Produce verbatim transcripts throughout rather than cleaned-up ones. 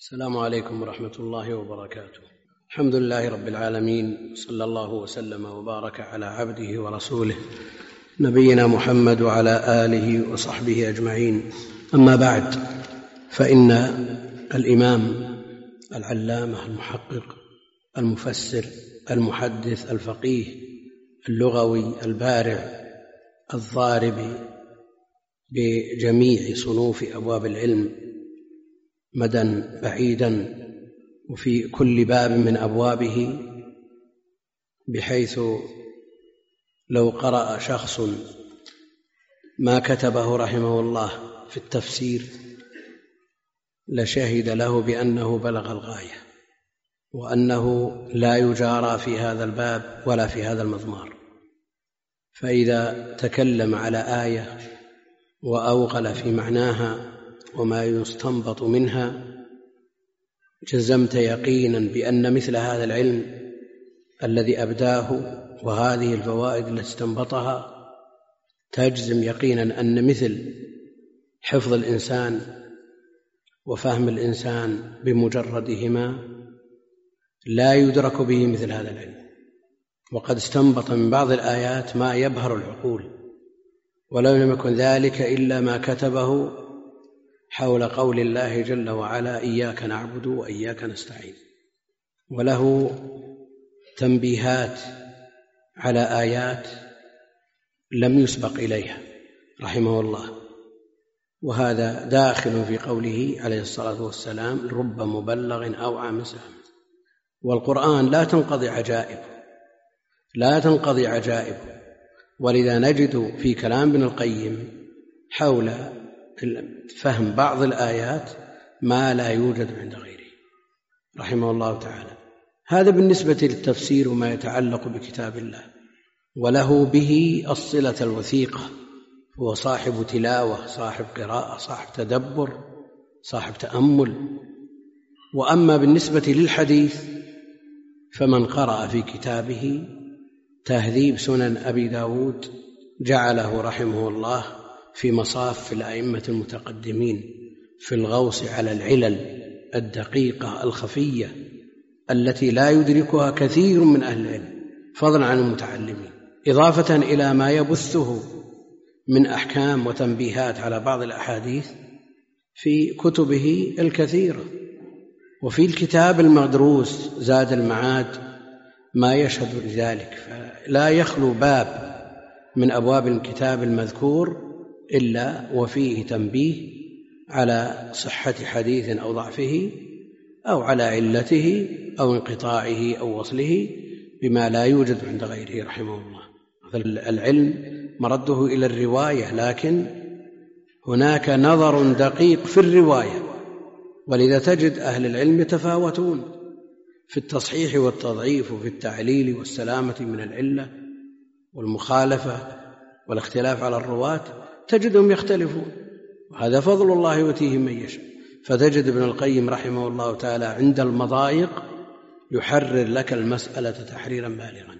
السلام عليكم ورحمة الله وبركاته. الحمد لله رب العالمين، صلى الله وسلم وبارك على عبده ورسوله نبينا محمد وعلى آله وصحبه أجمعين. أما بعد، فإن الإمام العلامة المحقق المفسر المحدث الفقيه اللغوي البارع الضارب بجميع صنوف أبواب العلم مدى بعيدا وفي كل باب من أبوابه، بحيث لو قرأ شخص ما كتبه رحمه الله في التفسير لشهد له بأنه بلغ الغاية، وأنه لا يجارى في هذا الباب ولا في هذا المضمار. فإذا تكلم على آية وأوغل في معناها وما يستنبط منها، جزمت يقينا بأن مثل هذا العلم الذي أبداه وهذه الفوائد التي استنبطها، تجزم يقينا أن مثل حفظ الإنسان وفهم الإنسان بمجردهما لا يدرك به مثل هذا العلم. وقد استنبط من بعض الآيات ما يبهر العقول، ولو لم يكن ذلك إلا ما كتبه حول قول الله جل وعلا: إياك نعبد وإياك نستعين. وله تنبيهات على آيات لم يسبق إليها رحمه الله، وهذا داخل في قوله عليه الصلاة والسلام: رب مبلغ أوعى من سام. والقرآن لا تنقضي عجائب لا تنقضي عجائب ولذا نجد في كلام ابن القيم حول فهم بعض الآيات ما لا يوجد عند غيره رحمه الله تعالى. هذا بالنسبة للتفسير وما يتعلق بكتاب الله، وله به الصلة الوثيقة. هو صاحب تلاوة، صاحب قراءة، صاحب تدبر، صاحب تأمل. وأما بالنسبة للحديث فمن قرأ في كتابه تهذيب سنن أبي داود جعله رحمه الله في مصاف الأئمة المتقدمين في الغوص على العلل الدقيقة الخفية التي لا يدركها كثير من أهل العلم فضلا عن المتعلمين، إضافة إلى ما يبثه من أحكام وتنبيهات على بعض الأحاديث في كتبه الكثيرة. وفي الكتاب المدروس زاد المعاد ما يشهد لذلك، فلا يخلو باب من أبواب الكتاب المذكور إلا وفيه تنبيه على صحة حديث أو ضعفه، أو على علته أو انقطاعه أو وصله، بما لا يوجد عند غيره رحمه الله. العلم مرده إلى الرواية، لكن هناك نظر دقيق في الرواية، ولذا تجد أهل العلم يتفاوتون في التصحيح والتضعيف وفي التعليل والسلامة من العلة والمخالفة والاختلاف على الرواة، تجدهم يختلفون، وهذا فضل الله يؤتيه من يشاء. فتجد ابن القيم رحمه الله تعالى عند المضايق يحرر لك المسألة تحريرا بالغا،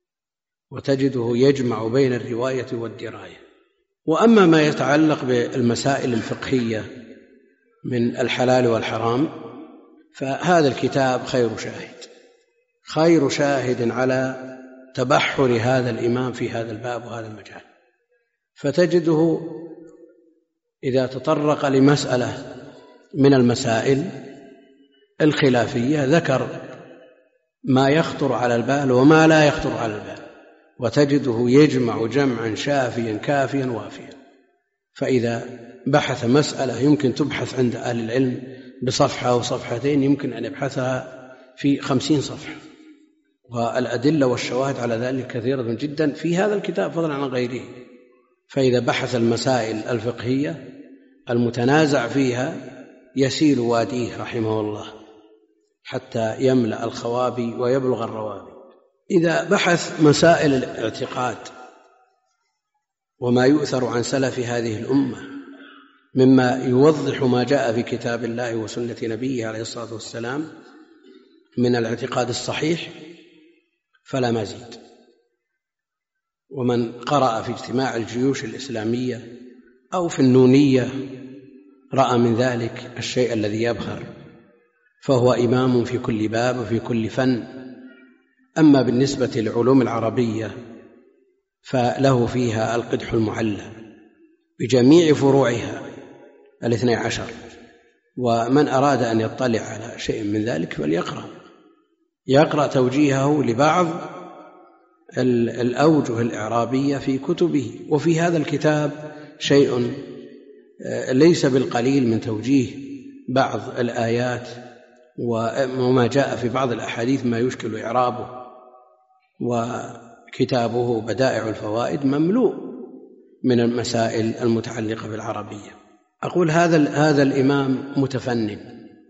وتجده يجمع بين الرواية والدراية. وأما ما يتعلق بالمسائل الفقهية من الحلال والحرام، فهذا الكتاب خير شاهد خير شاهد على تبحر هذا الإمام في هذا الباب وهذا المجال. فتجده إذا تطرق لمسألة من المسائل الخلافية ذكر ما يخطر على البال وما لا يخطر على البال، وتجده يجمع جمعا شافيا كافيا وافيا. فإذا بحث مسألة يمكن تبحث عند أهل العلم بصفحة أو صفحتين، يمكن أن يبحثها في خمسين صفحة، والأدلة والشواهد على ذلك كثيرة جدا في هذا الكتاب فضلا عن غيره. فإذا بحث المسائل الفقهية المتنازع فيها يسيل واديه رحمه الله حتى يملأ الخوابي ويبلغ الروابي. إذا بحث مسائل الاعتقاد وما يؤثر عن سلف هذه الأمة مما يوضح ما جاء في كتاب الله وسنة نبيه عليه الصلاة والسلام من الاعتقاد الصحيح فلا مزيد. ومن قرأ في اجتماع الجيوش الإسلامية أو في النونية رأى من ذلك الشيء الذي يبهر فهو إمام في كل باب وفي كل فن. أما بالنسبة للعلوم العربية فله فيها القدح المعلى بجميع فروعها الاثني عشر، ومن أراد أن يطلع على شيء من ذلك فليقرأ يقرأ توجيهه لبعض الأوجه الإعرابية في كتبه. وفي هذا الكتاب شيء ليس بالقليل من توجيه بعض الآيات وما جاء في بعض الأحاديث ما يشكل إعرابه، وكتابه بدائع الفوائد مملوء من المسائل المتعلقة بالعربية. أقول هذا هذا الإمام متفنن،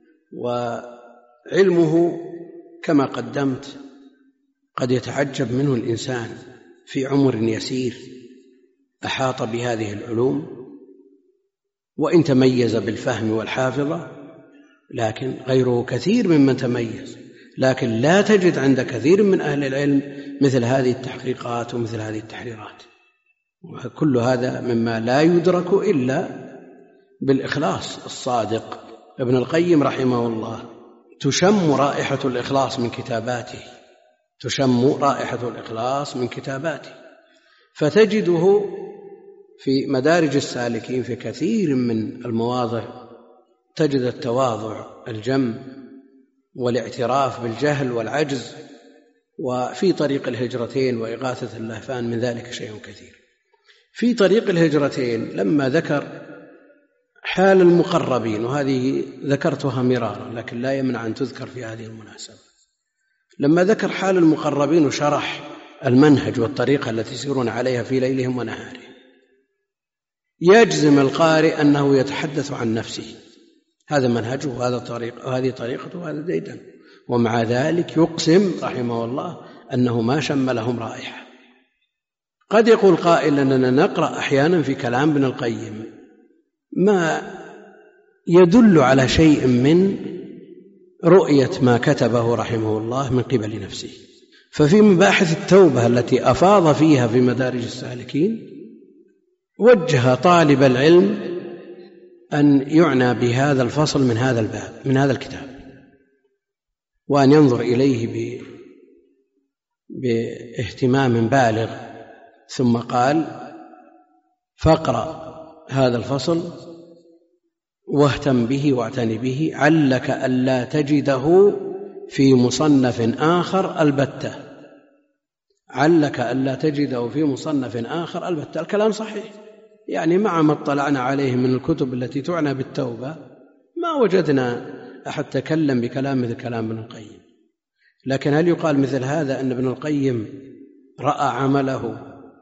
وعلمه كما قدمت قد يتعجب منه الإنسان في عمر يسير أحاط بهذه العلوم، وإن تميز بالفهم والحافظة لكن غيره كثير ممن تميز، لكن لا تجد عند كثير من أهل العلم مثل هذه التحقيقات ومثل هذه التحريرات. وكل هذا مما لا يدرك إلا بالإخلاص الصادق. ابن القيم رحمه الله تشم رائحة الإخلاص من كتاباته، تشم رائحة الإخلاص من كتاباته، فتجده في مدارج السالكين في كثير من المواضع تجد التواضع الجم والاعتراف بالجهل والعجز، وفي طريق الهجرتين وإغاثة اللهفان من ذلك شيء كثير. في طريق الهجرتين لما ذكر حال المقربين، وهذه ذكرتها مرارا لكن لا يمنع أن تذكر في هذه المناسبة، لما ذكر حال المقربين وشرح المنهج والطريقة التي يسيرون عليها في ليلهم ونهارهم، يجزم القارئ أنه يتحدث عن نفسه، هذا منهجه وهذا طريق وهذه طريقته وهذا ديدن، ومع ذلك يقسم رحمه الله أنه ما شم لهم رائحة. قد يقول قائل أننا نقرأ أحيانا في كلام ابن القيم ما يدل على شيء من رؤية ما كتبه رحمه الله من قبل نفسه. ففي مباحث التوبة التي أفاض فيها في مدارج السالكين وجه طالب العلم أن يعنى بهذا الفصل من هذا الباب من هذا الكتاب، وأن ينظر إليه باهتمام بالغ. ثم قال: فاقرأ هذا الفصل واهتم به واعتني به، علك ألا تجده في مصنف آخر البتة، علك ألا تجده في مصنف آخر البتة. الكلام صحيح، يعني مع ما اطلعنا عليه من الكتب التي تعنى بالتوبة ما وجدنا أحد تكلم بكلام مثل كلام ابن القيم. لكن هل يقال مثل هذا أن ابن القيم رأى عمله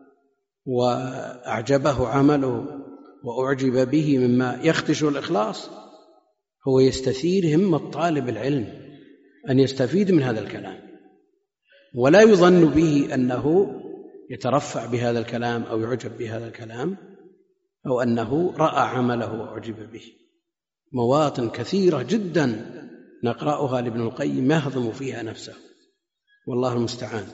وأعجبه عمله وأعجب به مما يخدش الإخلاص؟ هو يستثير همة طالب العلم أن يستفيد من هذا الكلام، ولا يظن به أنه يترفع بهذا الكلام أو يعجب بهذا الكلام أو أنه رأى عمله وأعجب به. مواطن كثيرة جدا نقرأها لابن القيم يهضم فيها نفسه، والله المستعان.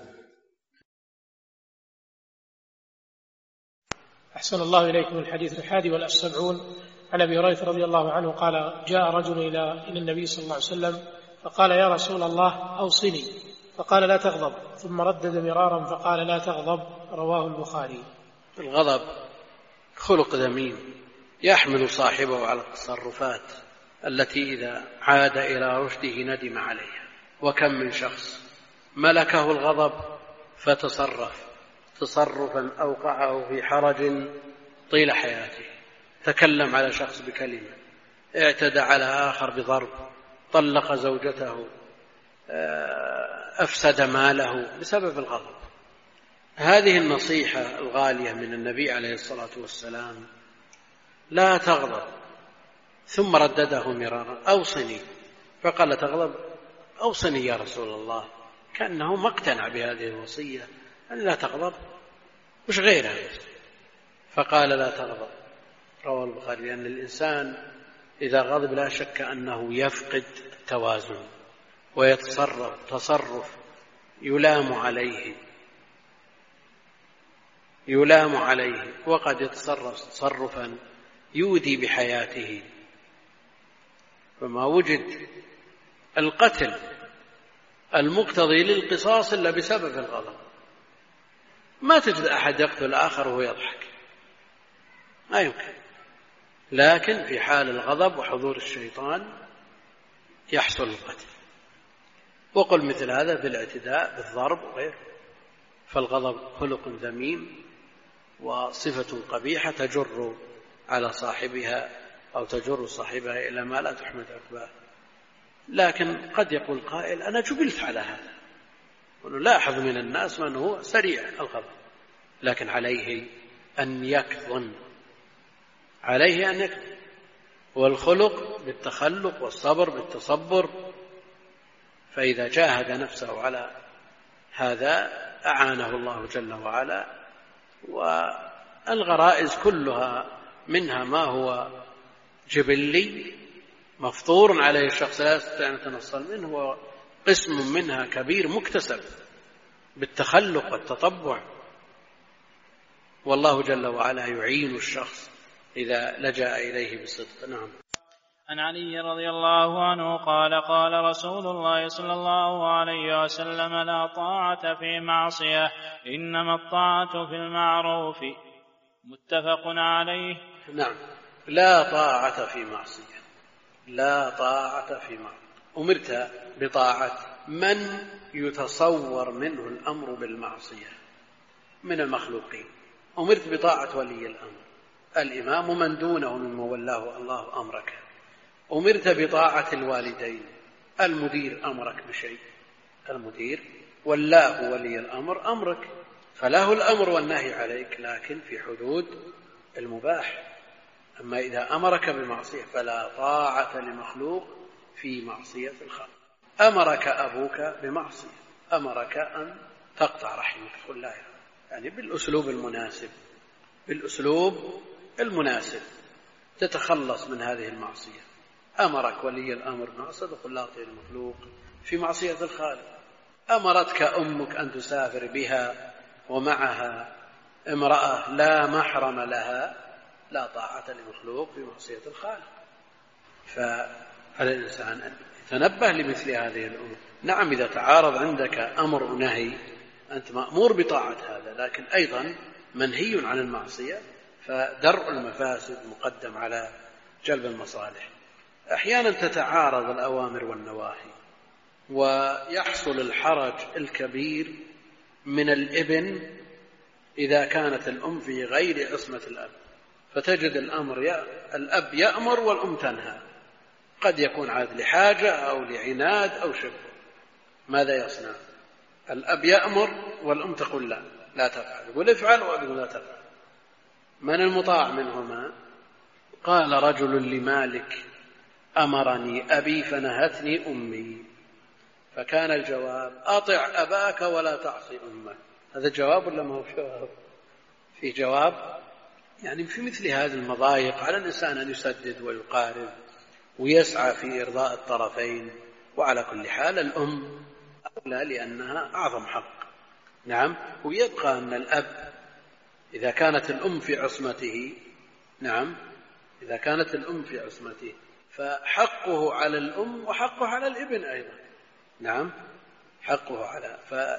أحسن الله إليكم. الحديث الحادي والسبعون عن أبي هريرة رضي الله عنه قال: جاء رجل إلى إلى النبي صلى الله عليه وسلم فقال: يا رسول الله أوصني، فقال: لا تغضب، ثم ردد مرارا فقال: لا تغضب. رواه البخاري. الغضب خلق ذميم يحمل صاحبه على التصرفات التي إذا عاد إلى رشده ندم عليها. وكم من شخص ملكه الغضب فتصرف تصرفا أوقعه في حرج طيل حياته، تكلم على شخص بكلمة، اعتدى على آخر بضرب، طلق زوجته، أفسد ماله بسبب الغضب. هذه النصيحة الغالية من النبي عليه الصلاة والسلام: لا تغضب. ثم ردده مرارا: أوصني. فقال: لا تغضب، أوصني يا رسول الله. كأنه ما اقتنع بهذه الوصية أن لا تغضب، مش غيرها. فقال: لا تغضب. رواه البخاري. لأن الإنسان إذا غضب لا شك أنه يفقد التوازن ويتصرف تصرف يلام عليه يلام عليه وقد يتصرف القتل المقتضي للقصاص إلا بسبب الغضب. ما تجد أحد يقتل آخر وهو يضحك، ما يمكن. لكن في حال الغضب وحضور الشيطان يحصل القتل. وقل مثل هذا بالاعتداء بالضرب وغيره. فالغضب خلق ذميم وصفة قبيحة تجر على صاحبها أو تجر صاحبها إلى ما لا تحمد عقباه. لكن قد يقول قائل أنا جبلت على هذا، ونلاحظ من الناس من هو سريع الغضب، لكن عليه أن يكظم، عليه أن يكظم. والخلق بالتخلق والصبر بالتصبر. فإذا جاهد نفسه على هذا أعانه الله جل وعلا. والغرائز كلها منها ما هو جبلي مفطور عليه الشخص لا يستطيع أن يتنصل منه، وقسم منها كبير مكتسب بالتخلق والتطبع. والله جل وعلا يعين الشخص إذا لجأ إليه بصدق. نعم. عن علي رضي الله عنه قال قال رسول الله صلى الله عليه وسلم لا طاعة في معصية إنما الطاعة في المعروف. متفق عليه. نعم. لا طاعة في معصية، لا طاعة في معصية. أمرت بطاعة من يتصور منه الأمر بالمعصية من المخلوقين. أمرت بطاعة ولي الأمر، الإمام من دونه ممن ولاه الله أمرك. أمرت بطاعة الوالدين، المدير أمرك بشيء، المدير والله ولي الأمر أمرك، فله الأمر والنهي عليك، لكن في حدود المباح. أما إذا أمرك بمعصية فلا طاعة لمخلوق في معصية الخالق. أمرك أبوك بمعصية، أمرك أن تقطع رحمك، قل لا، يعني بالأسلوب المناسب، بالأسلوب المناسب تتخلص من هذه المعصية. أمرك ولي الأمر بمعصية، قل لا طاعة المخلوق في معصية الخالق. أمرتك أمك أن تسافر بها ومعها امرأة لا محرم لها، لا طاعة لمخلوق في معصية الخالق. فعلى الإنسان أن يتنبه لمثل هذه الأمور. نعم، إذا تعارض عندك أمر ونهي أنت مأمور بطاعة هذا، لكن أيضا منهي عن المعصية، فدرء المفاسد مقدم على جلب المصالح. أحيانا تتعارض الأوامر والنواهي، ويحصل الحرج الكبير من الابن إذا كانت الأم في غير عصمة الأب، فتجد الأمر الأب يأمر والأم تنهى، قد يكون عاد لحاجة أو لعناد أو شبه. ماذا يصنع؟ الأب يأمر والأم تقول لا لا تفعل، يقول افعل وأبي لا تفعل. من المطاع منهما؟ قال رجل لمالك أمرني أبي فنهتني أمي، فكان الجواب أطع أباك ولا تعصي أمك. هذا جواب ولا ما هو جواب؟ في جواب. يعني في مثل هذه المضايق على الإنسان أن يسدد ويقارب ويسعى في إرضاء الطرفين. وعلى كل حال الأم أولى لأنها أعظم حق. نعم. ويبقى أن الأب إذا كانت الأم في عصمته، نعم، إذا كانت الأم في عصمته فحقه على الأم وحقه على الابن أيضا. نعم، حقه على،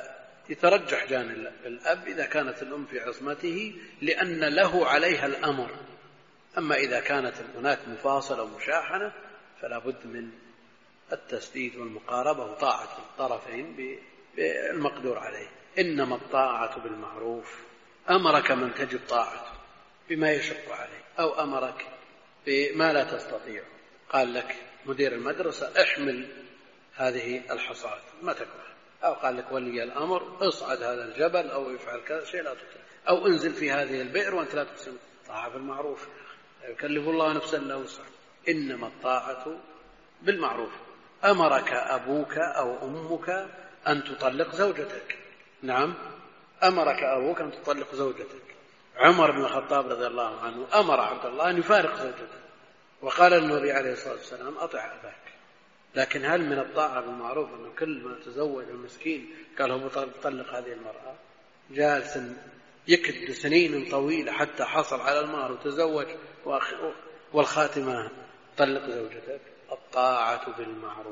فيترجح جانب الأب إذا كانت الأم في عصمته لأن له عليها الأمر. أما إذا كانت هناك مفاصلة ومشاحنة فلا بد من التسديد والمقاربة وطاعة الطرفين بالمقدور عليه. إنما الطاعة بالمعروف. أمرك من تجب طاعته بما يشق عليه، أو أمرك بما لا تستطيع، قال لك مدير المدرسة احمل هذه الحصاة ما تكره، أو قال لك ولي الأمر اصعد هذا الجبل أو افعل كذا شيء لا تطيع، أو انزل في هذه البئر وأنت لا تقسم. طاعة بالمعروف، لا يكلف الله نفسا إلا وسعها. إنما الطاعة بالمعروف. أمرك أبوك أو أمك أن تطلق زوجتك. نعم، أمرك أبوك أن تطلق زوجتك. عمر بن الخطاب رضي الله عنه أمر عبد الله أن يفارق زوجته، وقال النبي عليه الصلاة والسلام أطع أباك. لكن هل من الطاعة بالمعروف أنه كل ما تزوج المسكين قال هو بطلق هذه المرأة؟ جالس يكد سنين طويلة حتى حصل على المهر وتزوج والخاتمة طلق زوجتك. الطاعة بالمعروف.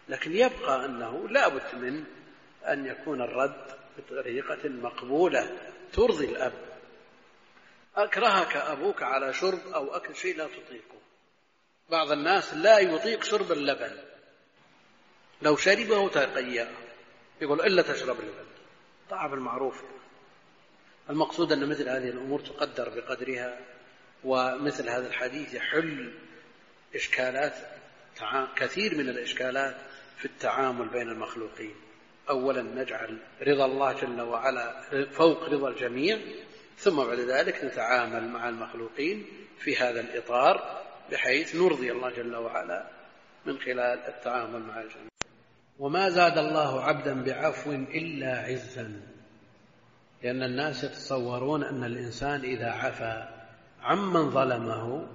لكن يبقى أنه لا بد من أن يكون الرد بطريقة مقبولة ترضي الأب. أكرهك أبوك على شرب أو أكل شيء لا تطيقه. بعض الناس لا يطيق شرب اللبن، لو شربه تقيأ، يقول إلا تشرب اللبن. طاعة بالمعروف. المقصود أن مثل هذه الأمور تقدر بقدرها، ومثل هذا الحديث يحل إشكالات كثير من الإشكالات في التعامل بين المخلوقين. أولا نجعل رضا الله جل وعلا فوق رضا الجميع، ثم بعد ذلك نتعامل مع المخلوقين في هذا الإطار بحيث نرضي الله جل وعلا من خلال التعامل مع الجميع. وما زاد الله عبدا بعفو إلا عزا، لأن الناس يتصورون أن الإنسان إذا عفى عمن ظلمه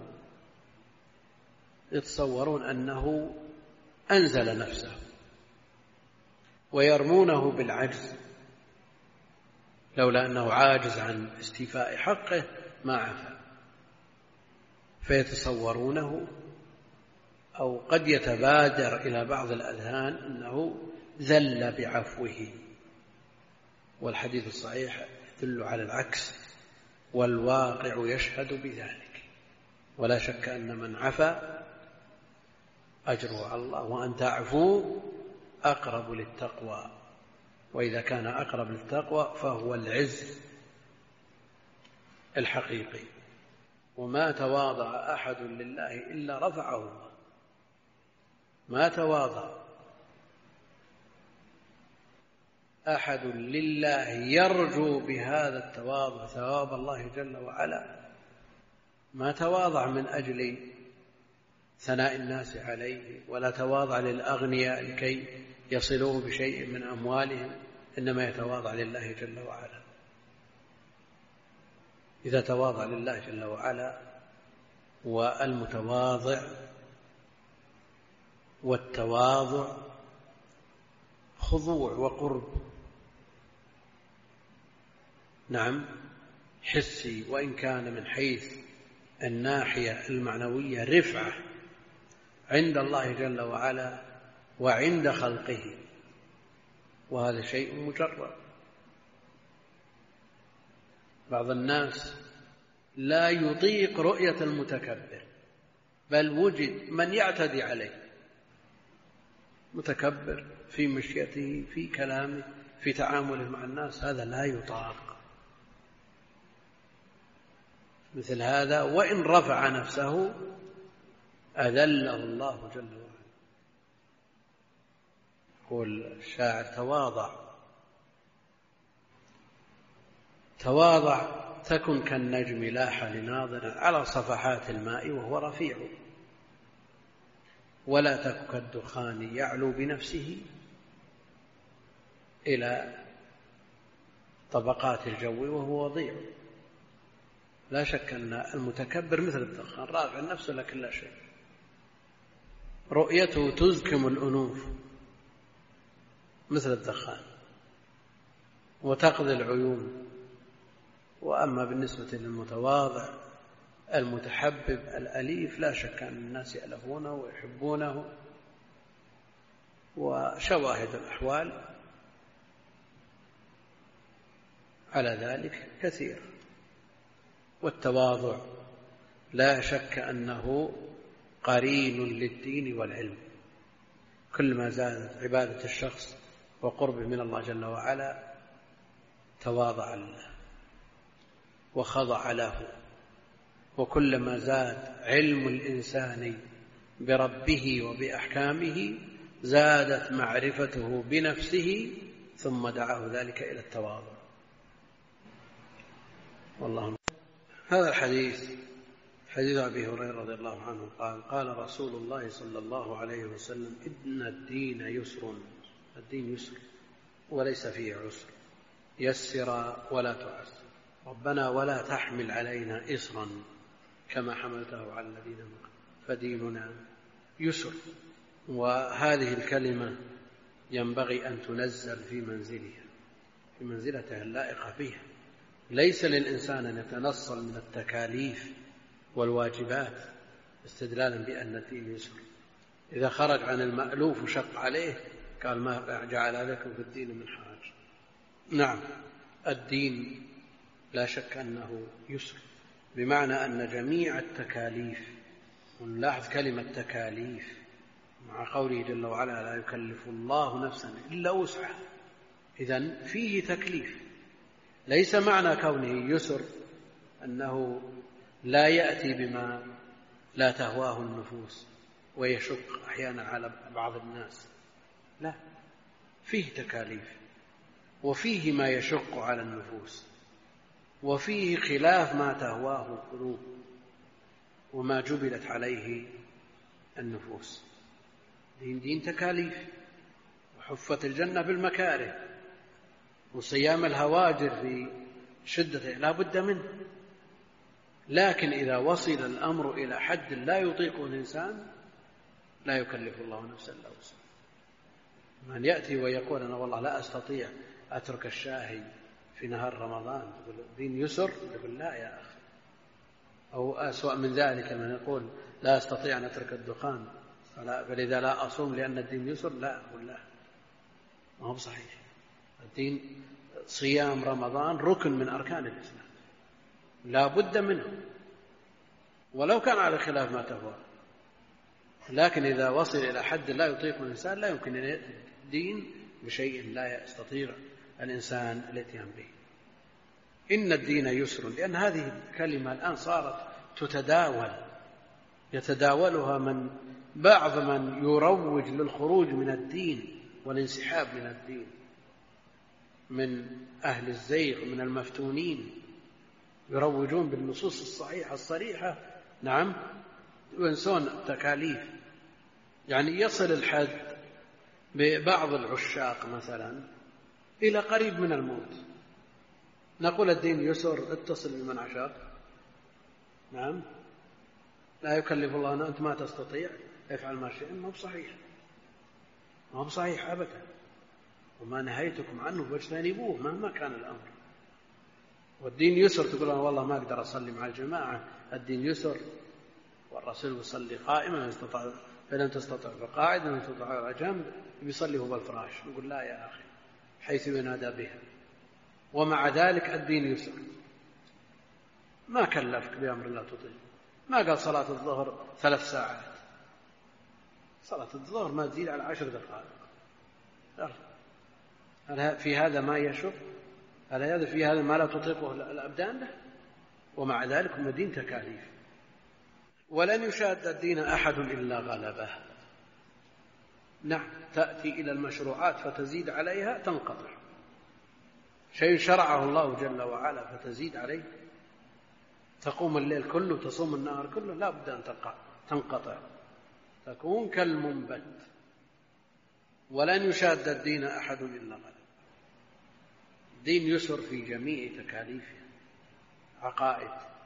يتصورون أنه أنزل نفسه، ويرمونه بالعجز، لولا أنه عاجز عن استيفاء حقه ما عفى، فيتصورونه، أو قد يتبادر إلى بعض الأذهان أنه ذل بعفوه، والحديث الصحيح يدل على العكس، والواقع يشهد بذلك. ولا شك أن من عفا أجره على الله، وأن تعفو أقرب للتقوى، وإذا كان أقرب للتقوى فهو العز الحقيقي. وما تواضع أحد لله إلا رفعه الله، ما تواضع أحد لله يرجو بهذا التواضع ثواب الله جل وعلا، ما تواضع من أجل ثناء الناس عليه، ولا تواضع للأغنياء لكي يصلوه بشيء من أموالهم، إنما يتواضع لله جل وعلا. إذا تواضع لله جل وعلا، والمتواضع والتواضع خضوع وقرب، نعم حسي، وإن كان من حيث الناحية المعنوية رفعة عند الله جل وعلا وعند خلقه، وهذا شيء مجرد. بعض الناس لا يطيق رؤية المتكبر، بل وجد من يعتدي عليه، متكبر في مشيته، في كلامه، في تعامله مع الناس، هذا لا يطاق. مثل هذا وإن رفع نفسه أذله الله جل وعلا. يقول الشاعر: تواضع تواضع تكن كالنجم لاح لناظر على صفحات الماء وهو رفيع، ولا تك كالدخان يعلو بنفسه إلى طبقات الجو وهو وضيع. لا شك أن المتكبر مثل الدخان، رافع نفسه لكن لا شيء، رؤيته تزكم الأنوف مثل الدخان وتقضي العيون. وأما بالنسبة للمتواضع المتحبب الأليف، لا شك أن الناس يألفونه ويحبونه، وشواهد الأحوال على ذلك كثير. والتواضع لا شك أنه قرين للدين والعلم. كلما زادت عبادة الشخص وقربه من الله جل وعلا تواضع له وخضع له، وكلما زاد علم الإنسان بربه وبأحكامه زادت معرفته بنفسه، ثم دعاه ذلك إلى التواضع. والله. هذا الحديث حديث أبي هريرة رضي الله عنه قال: قال رسول الله صلى الله عليه وسلم: إن الدين يسر، الدين يسر وليس فيه عسر، يسر ولا تعسر، ربنا ولا تحمل علينا إصرا كما حملته على الذين من قبلنا، فديننا يسر. وهذه الكلمة ينبغي أن تنزل في منزلها، في منزلتها اللائقة بها. ليس للإنسان أن يتنصل من التكاليف والواجبات استدلالا بأن الدين يسر، إذا خرج عن المألوف وشق عليه قال ما جعل عليكم في الدين من حرج. نعم، الدين لا شك أنه يسر، بمعنى أن جميع التكاليف، ونلاحظ كلمة تكاليف مع قوله جل وعلا لا يكلف الله نفسا إلا وسعها، إذن فيه تكليف. ليس معنى كونه يسر أنه لا يأتي بما لا تهواه النفوس ويشق أحيانا على بعض الناس، لا، فيه تكاليف وفيه ما يشق على النفوس وفيه خلاف ما تهواه القلوب وما جبلت عليه النفوس. دين دين تكاليف، وحفت الجنة بالمكاره، وصيام الهواجر في شدته لا بد منه، لكن إذا وصل الأمر إلى حد لا يطيقه الإنسان لا يكلف الله نفسا إلا وسعها. من يأتي ويقول أنا والله لا أستطيع أترك الشاهي في نهار رمضان، تقول الدين يسر، يقول لا يا أخي. أو أسوأ من ذلك من يقول لا أستطيع أن أترك الدخان فلذا لا أصوم لأن الدين يسر، لا أقول لا، ما هو صحيح. الدين صيام رمضان ركن من أركان الإسلام لا بد منه، ولو كان على خلاف ما تهوى، لكن إذا وصل إلى حد لا يطيق الإنسان لا يمكن أن يأتي الدين بشيء لا يستطيع الإنسان الاتيان به. إن الدين يسر، لأن هذه الكلمة الآن صارت تتداول، يتداولها من بعض من يروج للخروج من الدين والانسحاب من الدين من أهل الزيغ من المفتونين، يروجون بالنصوص الصحيحة الصريحة، نعم، وينسون التكاليف. يعني يصل الحد ببعض العشاق مثلا إلى قريب من الموت، نقول الدين يسر، اتصل بمن عشاق، نعم، لا يكلف الله، أنت ما تستطيع افعل ما شئت، ما هو صحيح، ما هو صحيح أبدا. وما نهيتكم عنه فاجتنبوه مهما كان الأمر. والدين يسر، تقول أنا والله ما أقدر أصلي مع الجماعة، الدين يسر، والرسول يصلي قائما فلم تستطع فقاعدا لم تستطع على جنب، يصلي هو بالفراش، نقول لا يا أخي حيث ينادى بها. ومع ذلك الدين يسر، ما كلفك بأمر لا تطيق، ما قال صلاة الظهر ثلاث ساعات، صلاة الظهر ما تزيد على عشر دقائق. هل في هذا ما يشق؟ هل هذا في هذا ما لا تطيقه الأبدان له؟ ومع ذلك هم دين تكاليف. ولن يشاد الدين أحد إلا غلبه. نعم، تأتي إلى المشروعات فتزيد عليها تنقطع، شيء شرعه الله جل وعلا فتزيد عليه، تقوم الليل كله تصوم النهار كله، لا بد أن تنقطع، تكون كالمنبت. ولن يشاد الدين أحد إلا غلبه. الدين يسر في جميع تكاليفه، عقائد،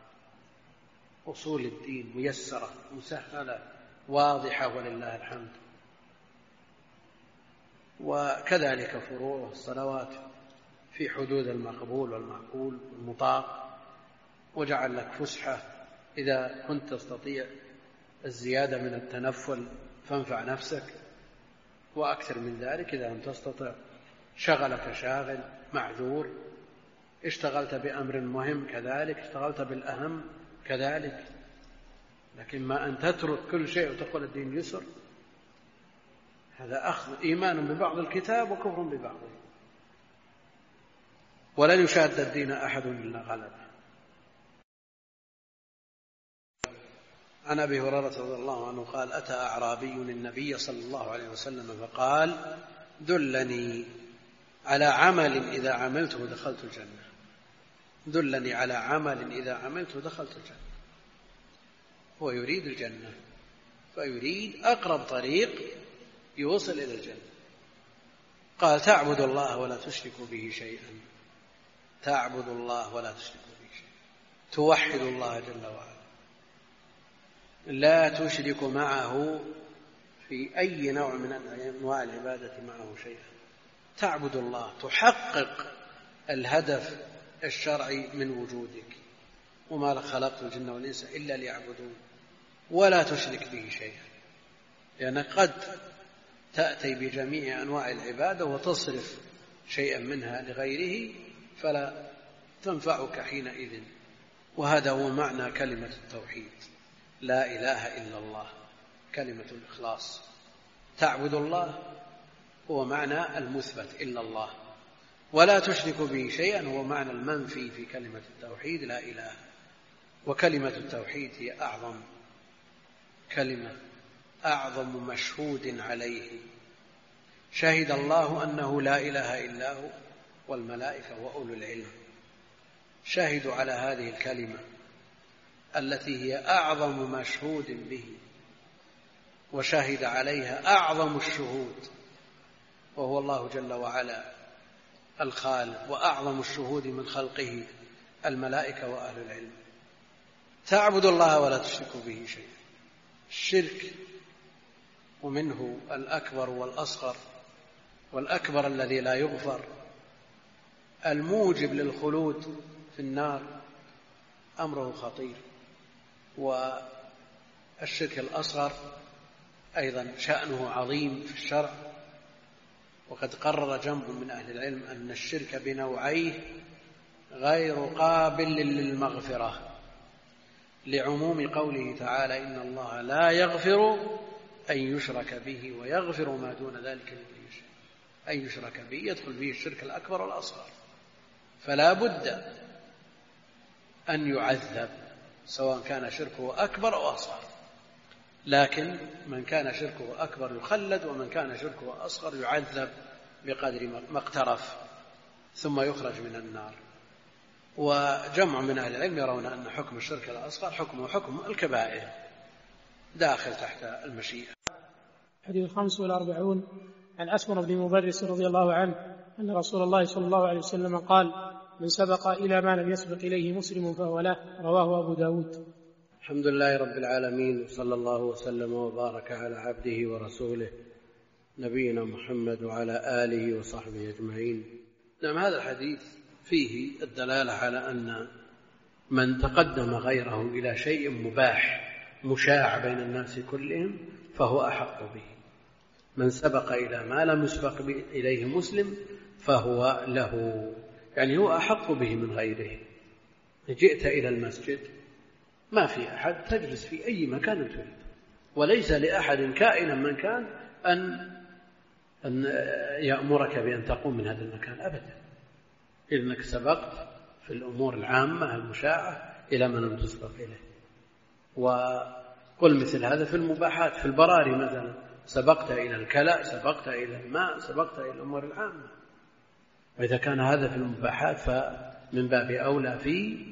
أصول الدين ميسرة مسهلة واضحة ولله الحمد، وكذلك فروع الصلوات في حدود المقبول والمعقول والمطاق، وجعل لك فسحة إذا كنت تستطيع الزيادة من التنفل فانفع نفسك، وأكثر من ذلك إذا لم تستطع شغلك شاغل معذور، اشتغلت بأمر مهم كذلك، اشتغلت بالأهم كذلك. لكن ما أن تترك كل شيء وتقول الدين يسر، هذا أخذ إيمان ببعض الكتاب وكفر ببعضه. ولن يشاد الدين أحد إلا غلبه. عن أبي هريرة رضي الله عنه قال أتى أعرابي النبي صلى الله عليه وسلم فقال دلني على عمل إذا عملته دخلت الجنة، دلني على عمل إذا عملته دخلت الجنة. هو يريد الجنة فيريد أقرب طريق يوصل إلى الجنة. قال تعبد الله ولا تشرك به شيئا، تعبد الله ولا تشرك به شيئا، توحد الله جل وعلا، لا تشرك معه في أي نوع من أنواع العبادة معه شيئا، تعبد الله، تحقق الهدف الشرعي من وجودك، وما خلقت الجن والإنس إلا ليعبدون، ولا تشرك به شيئا. لأن قد تأتي بجميع أنواع العبادة وتصرف شيئا منها لغيره فلا تنفعك حينئذ. وهذا هو معنى كلمة التوحيد، لا إله إلا الله، كلمة الإخلاص. تعبد الله هو معنى المثبت إلا الله، ولا تشرك به شيئا هو معنى المنفي في كلمة التوحيد لا إله. وكلمة التوحيد هي أعظم كلمة، أعظم مشهود عليه. شهد الله أنه لا إله إلا هو والملائكة وأولو العلم، شهدوا على هذه الكلمة التي هي أعظم مشهود به، وشهد عليها أعظم الشهود وهو الله جل وعلا الخالق، وأعظم الشهود من خلقه الملائكة وأهل العلم. تعبد الله ولا تشرك به شيئا. الشرك ومنه الأكبر والأصغر، والأكبر الذي لا يغفر الموجب للخلود في النار أمره خطير، والشرك الأصغر أيضا شأنه عظيم في الشرع. وقد قرر جمع من أهل العلم أن الشرك بنوعيه غير قابل للمغفرة، لعموم قوله تعالى إن الله لا يغفر أن يشرك به ويغفر ما دون ذلك لمن يشاء. أن يشرك به يدخل فيه الشرك الأكبر والأصغر، فلا بد أن يعذب سواء كان شركه أكبر أو أصغر. لكن من كان شركه أكبر يخلد، ومن كان شركه أصغر يعذب بقدر ما اقترف ثم يخرج من النار. وجمع من أهل العلم يرون أن حكم الشرك الأصغر حكمه حكم الكبائر داخل تحت المشيئة. الحديث الخامس والأربعون عن أسمر بن مبرس رضي الله عنه أن رسول الله صلى الله عليه وسلم قال من سبق إلى ما لم يسبق إليه مسلم فهو له، رواه أبو داود. الحمد لله رب العالمين، وصلى الله وسلم وبارك على عبده ورسوله نبينا محمد وعلى آله وصحبه أجمعين. نعم، هذا الحديث فيه الدلالة على أن من تقدم غيره إلى شيء مباح مشاع بين الناس كلهم فهو أحق به. من سبق إلى ما لم يسبق إليه مسلم فهو له، يعني هو أحق به من غيره. جئت إلى المسجد ما في أحد، تجلس في أي مكان تريد، وليس لأحد كائنا من كان أن أن يأمرك بأن تقوم من هذا المكان أبدا، إنك سبقت في الأمور العامة المشاعة إلى من لم تسبق إليه. وقل مثل هذا في المباحات، في البراري مثلا سبقت إلى الكلاء، سبقت إلى الماء، سبقت إلى الأمور العامة. وإذا كان هذا في المباحات فمن باب أولى في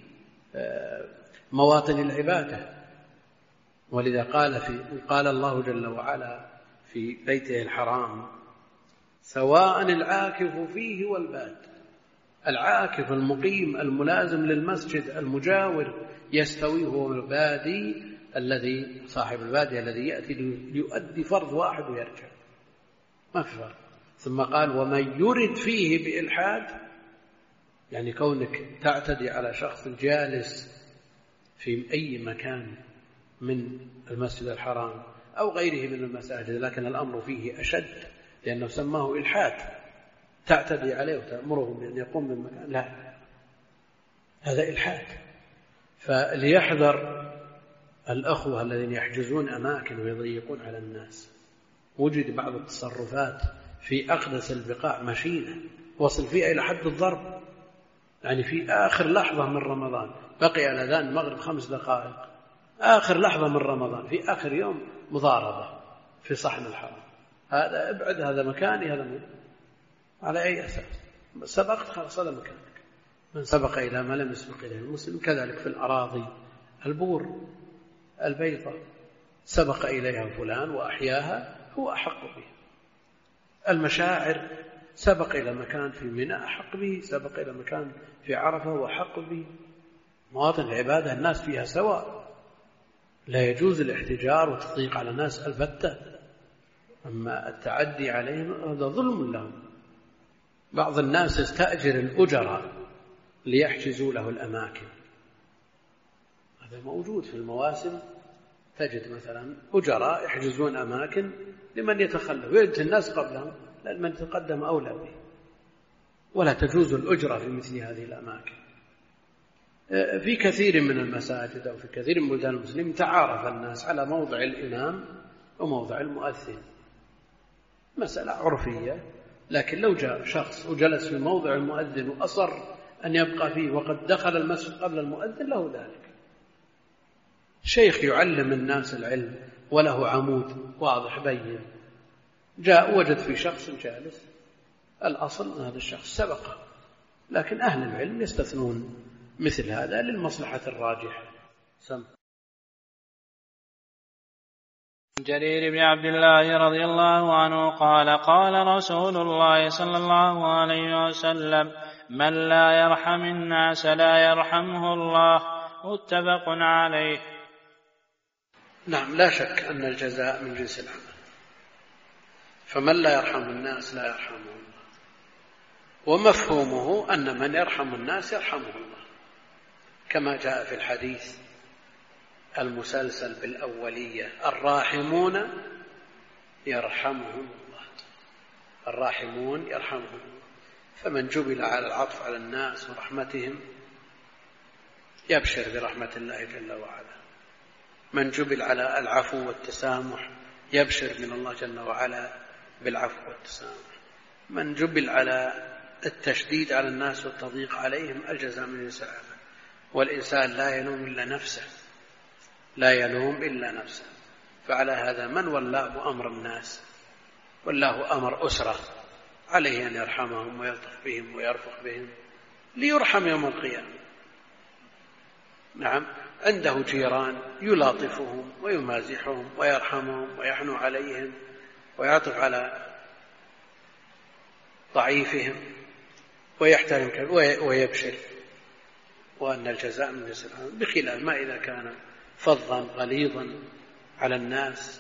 مواطن العبادة. ولذا قال في قال الله جل وعلا في بيته الحرام سواء العاكف فيه والباد. العاكف المقيم الملازم للمسجد المجاور يستوي هو البادي الذي صاحب البادية الذي يأتي ليؤدي فرض واحد ويرجع، ما في فرق. ثم قال ومن يرد فيه بإلحاد، يعني كونك تعتدي على شخص جالس في أي مكان من المسجد الحرام أو غيره من المساجد، لكن الأمر فيه أشد لأنه سماه إلحاد، تعتدي عليه وتأمره بأن يقوم من مكان، لا، هذا إلحاد. فليحذر الأخوة الذين يحجزون أماكن ويضيقون على الناس. وجد بعض التصرفات في أقدس البقاع مشينة وصل فيها إلى حد الضرب، يعني في آخر لحظة من رمضان بقي على أذان المغرب خمس دقائق، آخر لحظة من رمضان في آخر يوم مضاربة في صحن الحرام. هذا ابعد، هذا مكاني، هذا من على أي أساس؟ سبقت خلاص هذا مكانك. من سبق إلى ما لم يسبق إليه المسلم. كذلك في الأراضي، البور، البيضة، سبق إليها فلان وأحياها هو أحق به. المشاعر سبق إلى مكان في منى أحق به، سبق إلى مكان في عرفة وأحق به. مواطن العبادة الناس فيها سواء، لا يجوز الاحتجار والتضييق على الناس البتة. أما التعدي عليهم هذا ظلم لهم. بعض الناس يستأجر الأجراء ليحجزوا له الأماكن، هذا موجود في المواسم تجد مثلا أجراء يحجزون أماكن لمن يتخلف ويجد الناس قبلهم، لأن من تقدم أولى به، ولا تجوز الأجرة في مثل هذه الأماكن. في كثير من المساجد أو في كثير من بلدان المسلمين تعارف الناس على موضع الإمام وموضع المؤذن، مسألة عرفية، لكن لو جاء شخص وجلس في موضع المؤذن وأصر أن يبقى فيه وقد دخل المسجد قبل المؤذن له ذلك. شيخ يعلم الناس العلم وله عمود واضح بين، جاء وجد في شخص جالس، الأصل أن هذا الشخص سبقه، لكن أهل العلم يستثنون مثل هذا للمصلحة الراجحة. سم جرير بن عبد الله رضي الله عنه قال قال رسول الله صلى الله عليه وسلم من لا يرحم الناس لا يرحمه الله، متفق عليه. نعم، لا شك أن الجزاء من جنس العمل، فمن لا يرحم الناس لا يرحمه الله، ومفهومه أن من يرحم الناس يرحمه الله، كما جاء في الحديث المسلسل بالأولية الراحمون يرحمهم الله، الراحمون يرحمهم الله. فمن جبل على العطف على الناس ورحمتهم يبشر برحمة الله جل وعلا، من جبل على العفو والتسامح يبشر من الله جل وعلا بالعفو والتسامح، من جبل على التشديد على الناس والتضييق عليهم الجزاء من جنس العمل. والإنسان لا يلوم إلا نفسه، لا يلوم إلا نفسه. فعلى هذا من ولاه أمر الناس، ولاه أمر أسرة، عليه أن يرحمهم ويلطف بهم ويرفق بهم ليرحم يوم القيامة. نعم، عنده جيران يلاطفهم ويمازحهم ويرحمهم ويحنو عليهم ويعطف على ضعيفهم ويحترم ويبشر، وأن الجزاء من جنس العمل، بخلاف ما إذا كان فظا غليظا على الناس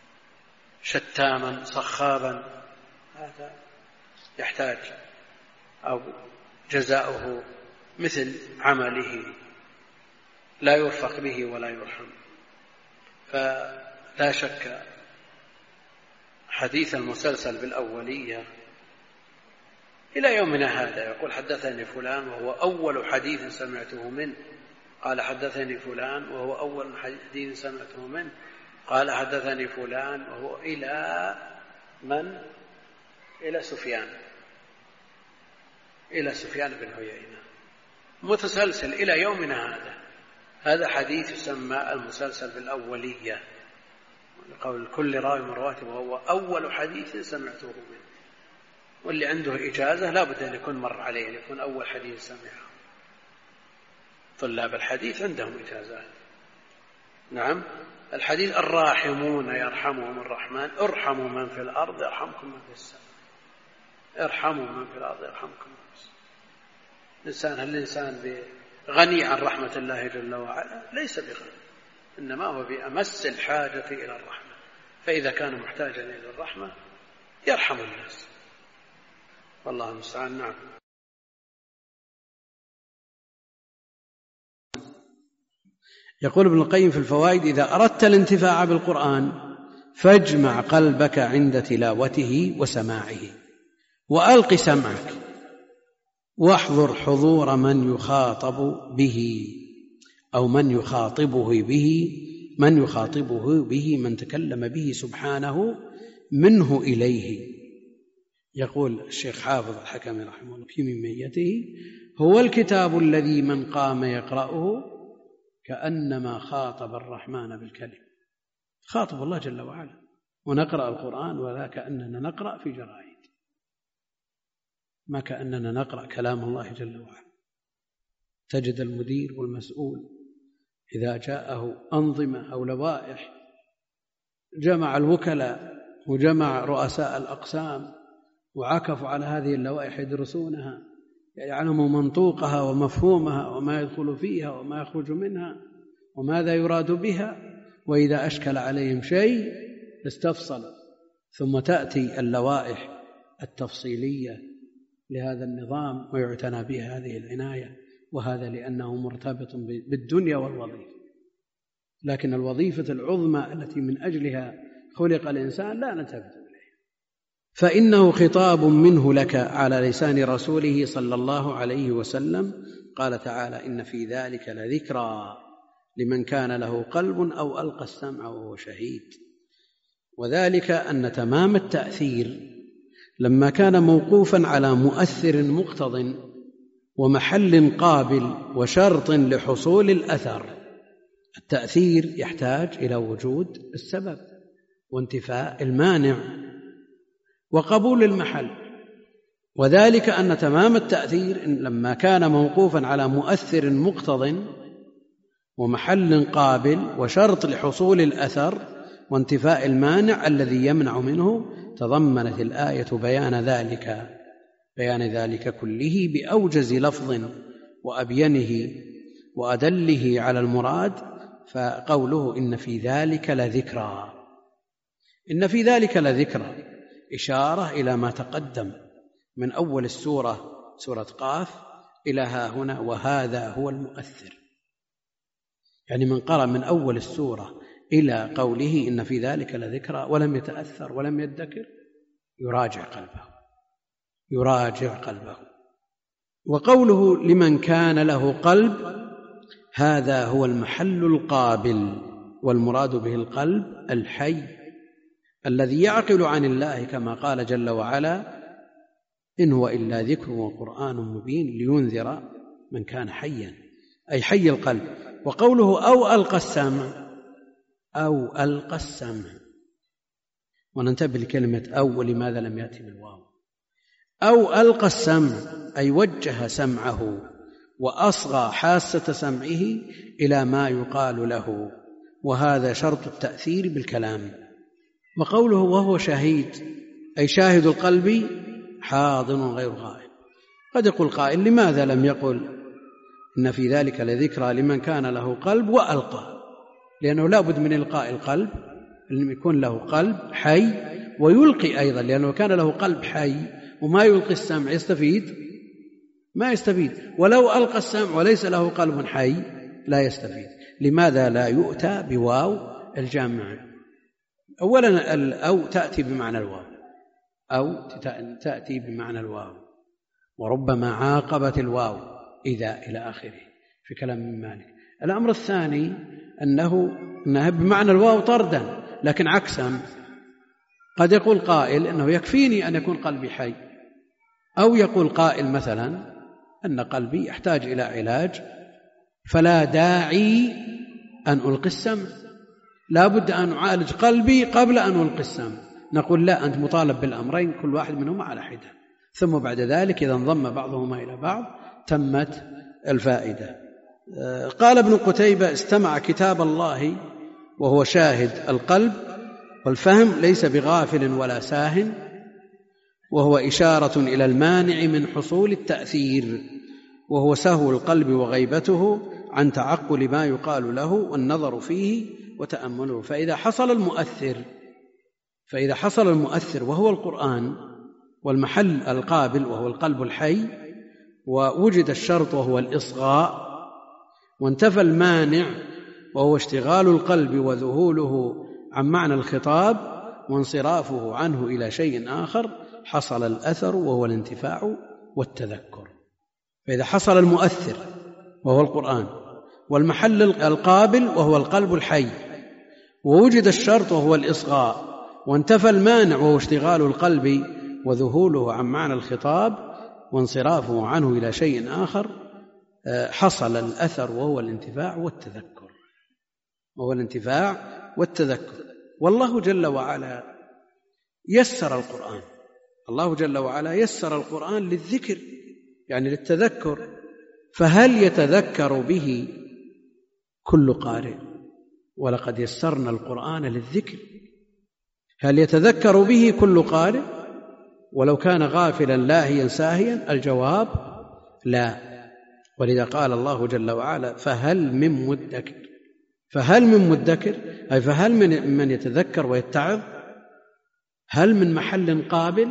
شتاما صخابا، هذا يحتاج أو جزاؤه مثل عمله لا يرفق به ولا يرحم. فلا شك حديث المسلسل بالأولية إلى يومنا هذا يقول حدثني فلان وهو أول حديث سمعته منه، قال حدثني فلان وهو أول حديث سمعته منه، قال حدثني فلان وهو إلى من؟ إلى سفيان، إلى سفيان بن عيينة، متسلسل إلى يومنا هذا. هذا حديث يسمى المسلسل بالأولية، قول كل راوي من رواته وهو أول حديث سمعته منه. واللي عنده إجازة لا بد أن يكون مر عليه، أن يكون أول حديث سمعه. طلاب الحديث عندهم إجازات. نعم، الحديث الراحمون يرحمهم الرحمن، ارحموا من في الأرض يرحمكم من في السماء، ارحموا من في الأرض يرحمكم من في السماء. الإنسان هل الإنسان غني عن رحمة الله جل وعلا؟ ليس بغني، إنما هو بأمس الحاجة إلى الرحمة، فإذا كان محتاجا إلى الرحمة يرحم الناس، والله المستعان. نعم. يقول ابن القيم في الفوائد: إذا أردت الانتفاع بالقرآن فاجمع قلبك عند تلاوته وسماعه، وألق سمعك، واحضر حضور من يخاطب به أو من يخاطبه به من يخاطبه به من تكلم به سبحانه منه إليه. يقول الشيخ حافظ الحكمي رحمه الله في مميته: هو الكتاب الذي من قام يقرأه كأنما خاطب الرحمن بالكلم. خاطب الله جل وعلا، ونقرأ القرآن ولا كأننا نقرأ في جرائد، ما كأننا نقرأ كلام الله جل وعلا. تجد المدير والمسؤول إذا جاءه أنظمة أو لوائح جمع الوكلاء وجمع رؤساء الأقسام وعكفوا على هذه اللوائح يدرسونها، يعلموا منطوقها ومفهومها وما يدخل فيها وما يخرج منها وماذا يراد بها، وإذا أشكل عليهم شيء استفصلوا، ثم تأتي اللوائح التفصيلية لهذا النظام ويعتنى بها هذه العناية، وهذا لأنه مرتبط بالدنيا والوظيفة. لكن الوظيفة العظمى التي من أجلها خلق الإنسان لا نلتفت إليها. فإنه خطاب منه لك على لسان رسوله صلى الله عليه وسلم. قال تعالى: إن في ذلك لذكرى لمن كان له قلب أو ألقى السمع وهو شهيد. وذلك أن تمام التأثير لما كان موقوفا على مؤثر مقتض ومحل قابل وشرط لحصول الأثر. التأثير يحتاج إلى وجود السبب وانتفاء المانع وقبول المحل. وذلك أن تمام التأثير لما كان موقوفا على مؤثر مقتض ومحل قابل وشرط لحصول الأثر وانتفاء المانع الذي يمنع منه، تضمنت الآية بيان ذلك بيان ذلك كله بأوجز لفظ وأبينه وأدله على المراد. فقوله إن في ذلك لذكرى، إن في ذلك لذكرى إشارة إلى ما تقدم من أول السورة سورة قاف إلى ها هنا، وهذا هو المؤثر. يعني من قرأ من أول السورة إلى قوله إن في ذلك لذكرى ولم يتأثر ولم يدكر يراجع قلبه يراجع قلبه. وقوله لمن كان له قلب هذا هو المحل القابل، والمراد به القلب الحي الذي يعقل عن الله، كما قال جل وعلا: إن هو إلا ذكر وقرآن مبين لينذر من كان حيا، أي حي القلب. وقوله أو ألقى السمع، أو ألقى السمع، وننتبه لكلمة أو ولماذا لم يأتي بالواو. أو ألقى السمع أي وجه سمعه وأصغى حاسة سمعه إلى ما يقال له، وهذا شرط التأثير بالكلام. وقوله وهو شهيد أي شاهد القلب حاضر غير غائب. قد يقول قائل: لماذا لم يقل إن في ذلك لذكرى لمن كان له قلب وألقى؟ لأنه لا بد من إلقاء القلب، أن يكون له قلب حي ويلقي أيضا، لأنه كان له قلب حي وما يلقي السمع يستفيد؟ ما يستفيد. ولو ألقى السمع وليس له قلب حي لا يستفيد. لماذا لا يؤتى بواو الجامع؟ أولا الأو تأتي بمعنى الواو، أو تأتي بمعنى الواو، وربما عاقبت الواو إذا إلى آخره في كلام من مالك. الأمر الثاني أنه أنها بمعنى الواو طردا، لكن عكسا قد يقول قائل أنه يكفيني أن يكون قلبي حي، أو يقول قائل مثلا أن قلبي يحتاج إلى علاج فلا داعي أن ألقي السمع، لا بد أن أعالج قلبي قبل أن ألقي السمع. نقول لا، أنت مطالب بالأمرين كل واحد منهما على حدة، ثم بعد ذلك إذا انضم بعضهما إلى بعض تمت الفائدة. قال ابن قتيبة: استمع كتاب الله وهو شاهد القلب، والفهم ليس بغافل ولا ساه، وهو إشارة إلى المانع من حصول التأثير، وهو سهو القلب وغيبته عن تعقل ما يقال له والنظر فيه وتأمله. فإذا حصل المؤثر فإذا حصل المؤثر وهو القرآن، والمحل القابل وهو القلب الحي، ووجد الشرط وهو الإصغاء، وانتفى المانع وهو اشتغال القلب وذهوله عن معنى الخطاب وانصرافه عنه إلى شيء آخر، حصل الأثر وهو الانتفاع والتذكر. فإذا حصل المؤثر وهو القرآن، والمحل القابل وهو القلب الحي، ووجد الشرط وهو الإصغاء، وانتفى المانع وهو اشتغال القلب وذهوله عن معنى الخطاب وانصرافه عنه إلى شيء آخر، حصل الأثر وهو الانتفاع والتذكر وهو الانتفاع والتذكر. والله جل وعلا يسر القرآن الله جل وعلا يسر القرآن للذكر، يعني للتذكر. فهل يتذكر به كل قارئ؟ ولقد يسرنا القرآن للذكر. هل يتذكر به كل قارئ ولو كان غافلا لاهيا ساهيا؟ الجواب لا. ولذا قال الله جل وعلا: فهل من مدكر فهل من مدكر أي فهل من من يتذكر ويتعظ؟ هل من محل قابل؟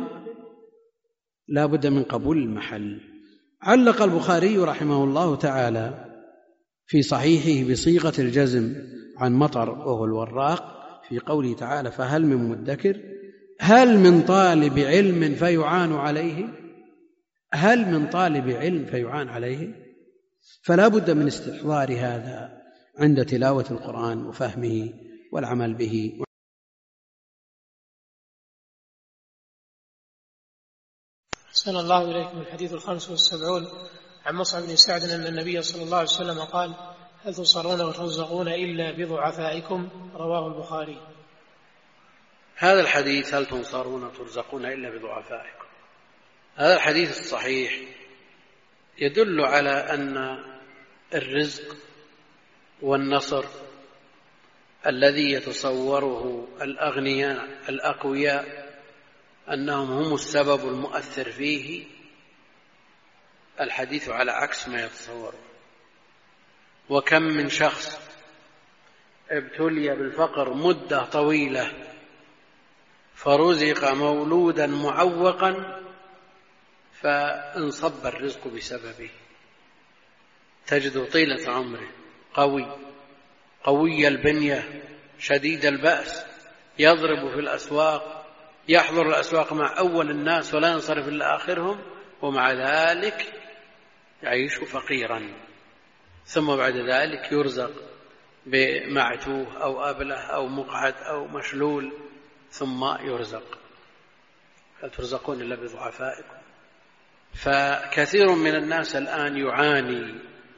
لا بد من قبول المحل. علق البخاري رحمه الله تعالى في صحيحه بصيغة الجزم عن مطر وهو الوراق في قوله تعالى فهل من مدكر، هل من طالب علم فيعان عليه، هل من طالب علم فيعان عليه. فلا بد من استحضار هذا عند تلاوة القرآن وفهمه والعمل به. أحسن الله إليكم. الحديث الخامس والسبعون عن مصعب بن سعد أن النبي صلى الله عليه وسلم قال هل تصرون وترزقون إلا بضعفائكم، رواه البخاري. هذا الحديث هل تنصرون وترزقون إلا بضعفائكم، هذا الحديث الصحيح يدل على أن الرزق والنصر الذي يتصوره الأغنياء الأقوياء أنهم هم السبب المؤثر فيه، الحديث على عكس ما يتصوره. وكم من شخص ابتلي بالفقر مدة طويلة فرزق مولودا معوقا فانصب الرزق بسببه، تجد طيلة عمره قوي قوي البنية شديد البأس، يضرب في الأسواق، يحضر الأسواق مع أول الناس ولا ينصرف إلا آخرهم، ومع ذلك يعيش فقيرا، ثم بعد ذلك يرزق بمعتوه أو أبله أو مقعد أو مشلول ثم يرزق. هل ترزقون إلا بضعفائكم؟ فكثير من الناس الآن يعاني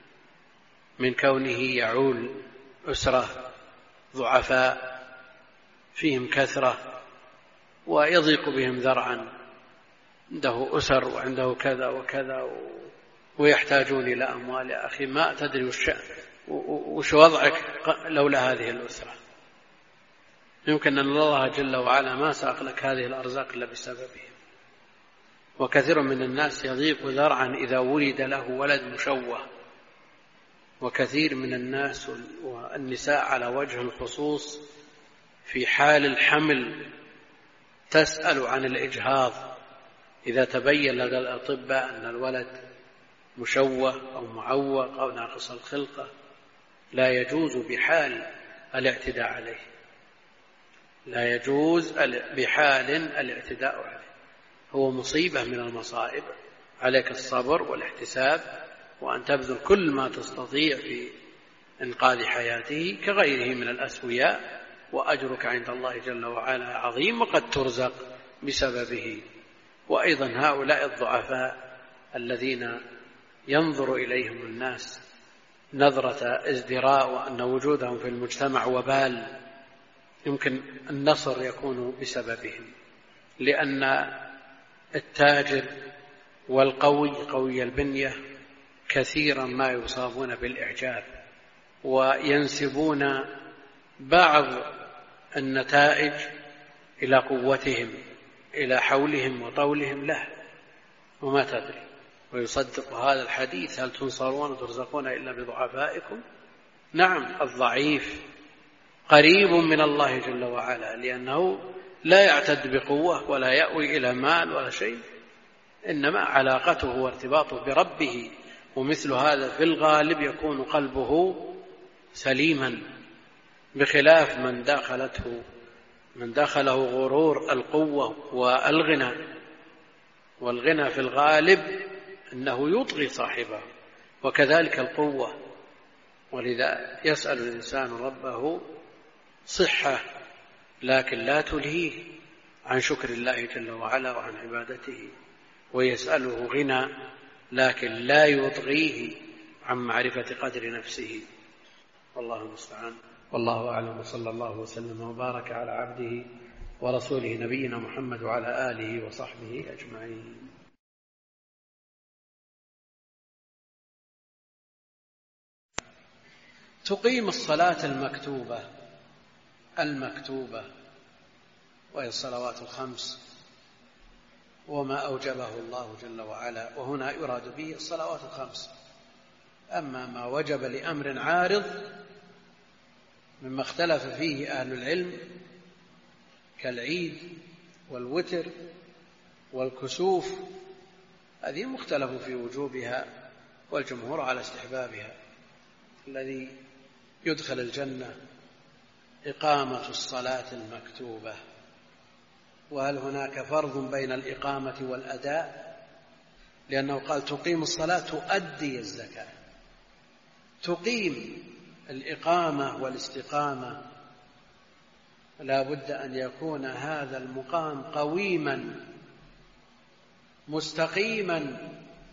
من كونه يعول أسرة ضعفاء فيهم كثرة ويضيق بهم ذرعا، عنده أسر وعنده كذا وكذا ويحتاجون إلى أموال. يا أخي ما تدري وش, وش وضعك لولا هذه الأسرة، يمكن أن الله جل وعلا ما ساق لك هذه الأرزاق إلا بسببهم. وكثير من الناس يضيق ذرعا إذا ولد له ولد مشوه، وكثير من الناس والنساء على وجه الخصوص في حال الحمل تسأل عن الإجهاض إذا تبين لدى الأطباء أن الولد مشوه أو معوق أو ناقص الخلقة، لا يجوز بحال الاعتداء عليه، لا يجوز بحال الاعتداء عليه، هو مصيبة من المصائب، عليك الصبر والاحتساب وأن تبذل كل ما تستطيع في إنقاذ حياته كغيره من الأسوياء، وأجرك عند الله جل وعلا عظيم وقد ترزق بسببه. وأيضا هؤلاء الضعفاء الذين ينظر إليهم الناس نظرة ازدراء وأن وجودهم في المجتمع وبال، يمكن النصر يكون بسببهم، لأن التاجر والقوي قوي البنية كثيرا ما يصابون بالإعجاب وينسبون بعض النتائج إلى قوتهم إلى حولهم وطولهم له وما تدري، ويصدق هذا الحديث هل تنصرون وترزقون إلا بضعفائكم. نعم الضعيف قريب من الله جل وعلا لأنه لا يعتد بقوة ولا يأوي إلى مال ولا شيء، إنما علاقته وارتباطه بربه، ومثل هذا في الغالب يكون قلبه سليما، بخلاف من داخلته من دخله غرور القوة والغنى، والغنى في الغالب أنه يطغي صاحبه، وكذلك القوة. ولذا يسأل الإنسان ربه صحة لكن لا تلهيه عن شكر الله جل وعلا وعن عبادته، ويسأله غنى لكن لا يطغيه عن معرفة قدر نفسه، والله المستعان. والله أعلم، وصلى الله وسلم وبارك على عبده ورسوله نبينا محمد وعلى آله وصحبه أجمعين. تقيم الصلاة المكتوبة المكتوبة وهي الصلوات الخمس وما أوجبه الله جل وعلا، وهنا يراد به الصلوات الخمس. أما ما وجب لأمر عارض مما اختلف فيه أهل العلم كالعيد والوتر والكسوف، هذه مختلف في وجوبها والجمهور على استحبابها. الذي يدخل الجنة إقامة الصلاة المكتوبة. وهل هناك فرق بين الإقامة والأداء؟ لأنه قال تقيم الصلاة تؤدي الزكاة. تقيم الإقامة والاستقامة لا بد أن يكون هذا المقام قويما مستقيما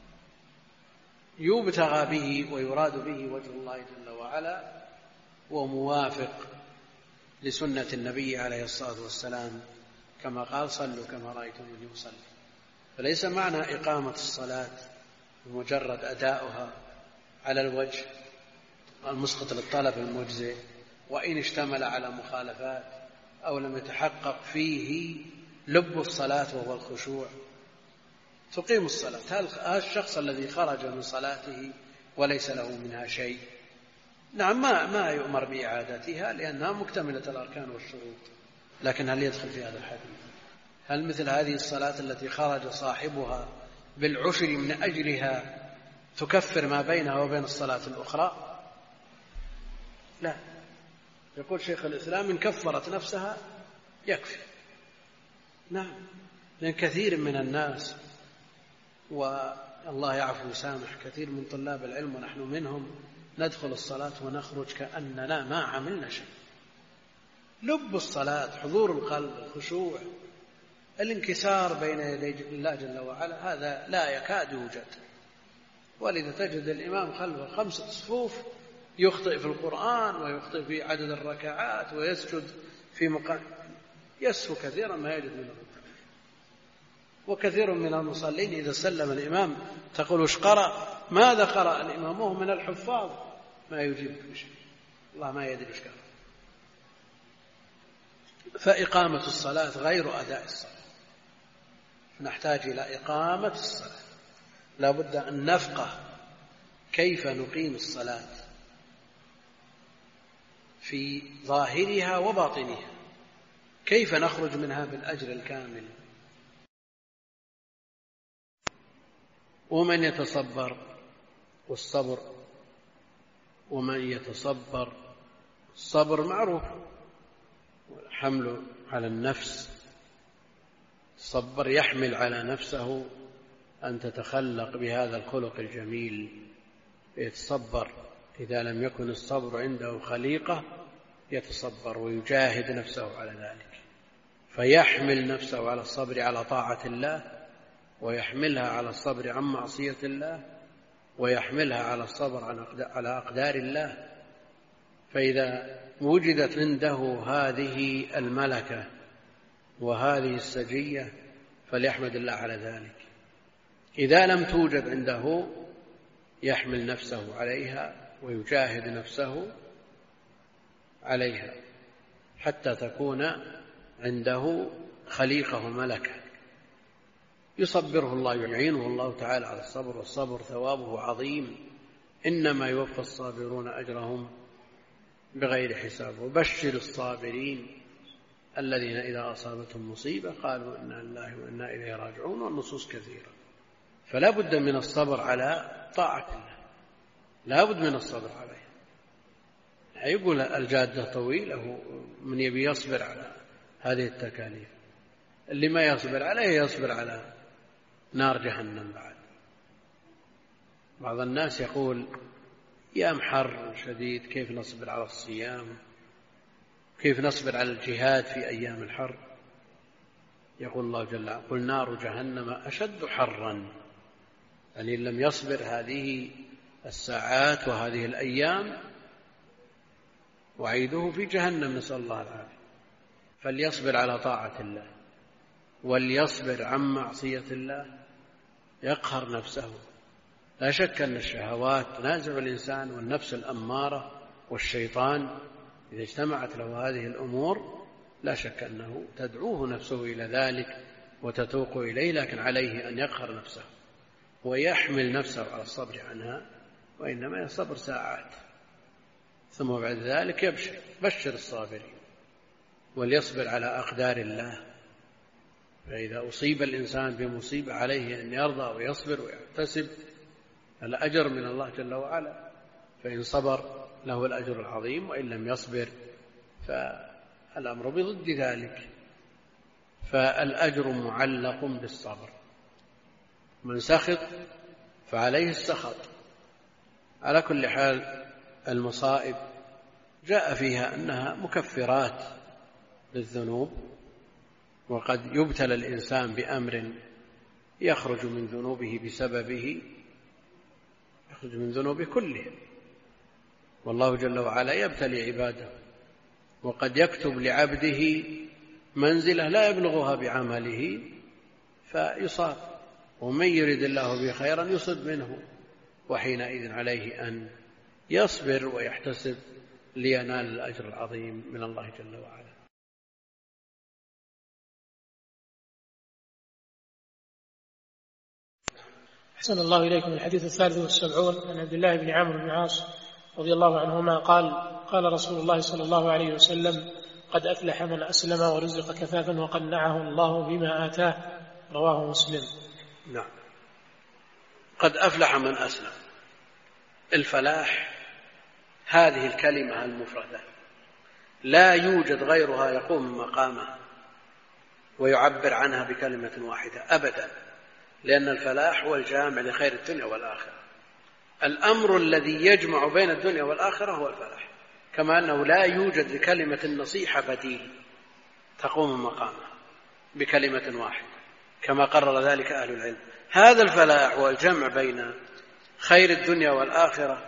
يبتغى به ويراد به وجه الله جل وعلا وموافق لسنة النبي عليه الصلاة والسلام كما قال صلوا كما رأيتموني أصلي. فليس معنى إقامة الصلاة بمجرد أداؤها على الوجه المسقط للطلب المجزئ وإن اشتمل على مخالفات أو لم يتحقق فيه لب الصلاة وهو الخشوع. تقيم الصلاة. هل الشخص الذي خرج من صلاته وليس له منها شيء؟ نعم ما ما يؤمر بإعادتها لأنها مكتملة الأركان والشروط، لكن هل يدخل في هذا الحديث؟ هل مثل هذه الصلاة التي خرج صاحبها بالعشر من أجلها تكفر ما بينها وبين الصلاة الأخرى؟ لا. يقول شيخ الإسلام إن كفرت نفسها يكفي. نعم، لأن كثير من الناس والله يعفو ويسامح كثير من طلاب العلم ونحن منهم ندخل الصلاة ونخرج كأننا ما عملنا شيء. لب الصلاة حضور القلب، الخشوع، الانكسار بين يدي الله جل وعلا هذا لا يكاد يوجد. ولذا تجد الإمام خلفه خمسة صفوف يخطئ في القرآن ويخطئ في عدد الركعات ويسجد في مقام يسهو كثيرا ما يجد من الركعات. وكثير من المصلين إذا سلم الإمام تقول وش قرأ؟ ماذا قرأ الإمام؟ وهو من الحفاظ ما يجيب بشيء، الله ما يدري وش قرأ. فإقامة الصلاة غير أداء الصلاة. نحتاج إلى إقامة الصلاة. لا بد أن نفقه كيف نقيم الصلاة في ظاهرها وباطنها، كيف نخرج منها بالأجر الكامل. ومن يتصبر والصبر ومن يتصبر الصبر معروف والحمل على النفس. الصبر يحمل على نفسه أن تتخلق بهذا الخلق الجميل، يتصبر. إذا لم يكن الصبر عنده خليقة يتصبر ويجاهد نفسه على ذلك، فيحمل نفسه على الصبر على طاعة الله، ويحملها على الصبر عن معصية الله، ويحملها على الصبر على أقدار الله. فإذا وجدت عنده هذه الملكة وهذه السجية فليحمد الله على ذلك. إذا لم توجد عنده يحمل نفسه عليها ويجاهد نفسه عليها حتى تكون عنده خليقة وملكة يصبره الله، يعينه الله تعالى على الصبر. والصبر ثوابه عظيم، إنما يوفى الصابرون أجرهم بغير حساب. وبشر الصابرين الذين إذا أصابتهم مصيبة قالوا إنا لله وإنا إليه راجعون. والنصوص كثيرة. فلا بد من الصبر على طاعة الله، لا بد من الصبر عليه. يقول الجادة طويلة، من يبي يصبر على هذه التكاليف. اللي ما يصبر عليه يصبر على نار جهنم بعد. بعض الناس يقول يا محر شديد كيف نصبر على الصيام، كيف نصبر على الجهاد في أيام الحر؟ يقول الله جل وعلا قل نار جهنم أشد حرا. يعني إن لم يصبر هذه الساعات وهذه الأيام وعيده في جهنم، نسأل الله العافية. فليصبر على طاعة الله وليصبر عن معصية الله، يقهر نفسه. لا شك أن الشهوات تنازع الإنسان، والنفس الأمارة والشيطان إذا اجتمعت له هذه الأمور لا شك أنه تدعوه نفسه إلى ذلك وتتوق إليه، لكن عليه أن يقهر نفسه ويحمل نفسه على الصبر عنها، وإنما الصبر ساعات ثم بعد ذلك يبشر. بشر الصابرين وليصبر على أقدار الله. فإذا أصيب الإنسان بمصيبة عليه أن يرضى ويصبر ويحتسب الأجر من الله جل وعلا. فإن صبر له الأجر العظيم، وإن لم يصبر فالأمر بضد ذلك. فالأجر معلق بالصبر، من سخط فعليه السخط. على كل حال المصائب جاء فيها أنها مكفرات للذنوب، وقد يبتلى الإنسان بأمر يخرج من ذنوبه بسببه، يخرج من ذنوبه كله، والله جل وعلا يبتلي عباده، وقد يكتب لعبده منزلة لا يبلغها بعمله فيصاب، ومن يرد الله به خيرا يصب منه، وحينئذ عليه أن يصبر ويحتسب لينال الأجر العظيم من الله جل وعلا. أحسن الله إليكم. الحديث الثالث والسبعون عن عبد الله بن عمرو بن العاص رضي الله عنهما قال: قال رسول الله صلى الله عليه وسلم: قد أفلح من أسلم ورزق كفافا وقنعه الله بما آتاه. رواه مسلم. نعم، قد أفلح من أسلم. الفلاح هذه الكلمة المفردة لا يوجد غيرها يقوم مقامها ويعبر عنها بكلمة واحدة أبدا، لأن الفلاح هو الجامع لخير الدنيا والآخرة. الأمر الذي يجمع بين الدنيا والآخرة هو الفلاح، كما أنه لا يوجد لكلمة النصيحة بديل تقوم مقامها بكلمة واحدة، كما قرر ذلك أهل العلم. هذا الفلاح هو الجمع بين خير الدنيا والآخرة.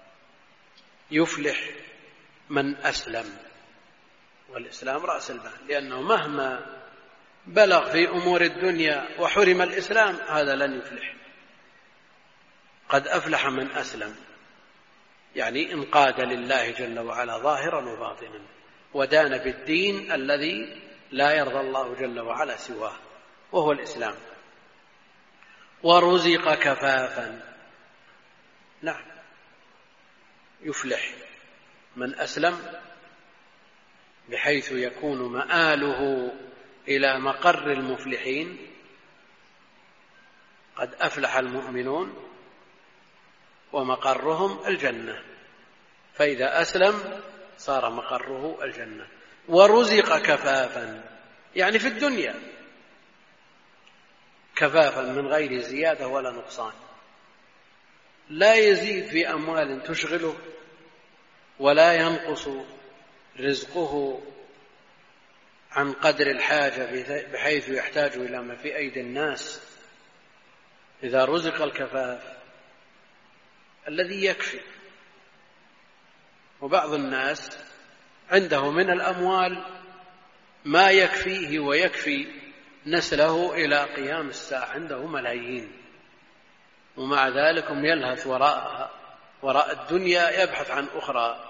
يفلح من أسلم، والإسلام رأس المال، لأنه مهما بلغ في أمور الدنيا وحرم الإسلام هذا لن يفلح. قد أفلح من أسلم، يعني انقاد لله جل وعلا ظاهرا وباطنا، ودان بالدين الذي لا يرضى الله جل وعلا سواه، وهو الإسلام. ورزق كفافا، نعم، يفلح من أسلم بحيث يكون مآله إلى مقر المفلحين. قد أفلح المؤمنون ومقرهم الجنة، فإذا أسلم صار مقره الجنة. ورزق كفافا، يعني في الدنيا كفافا من غير زيادة ولا نقصان، لا يزيد في أموال تشغله ولا ينقص رزقه عن قدر الحاجة بحيث يحتاج إلى ما في أيدي الناس. إذا رزق الكفاف الذي يكفي. وبعض الناس عنده من الأموال ما يكفيه ويكفي نسله إلى قيام الساعة، عنده ملايين، ومع ذلك يلهث وراءها وراء الدنيا يبحث عن أخرى.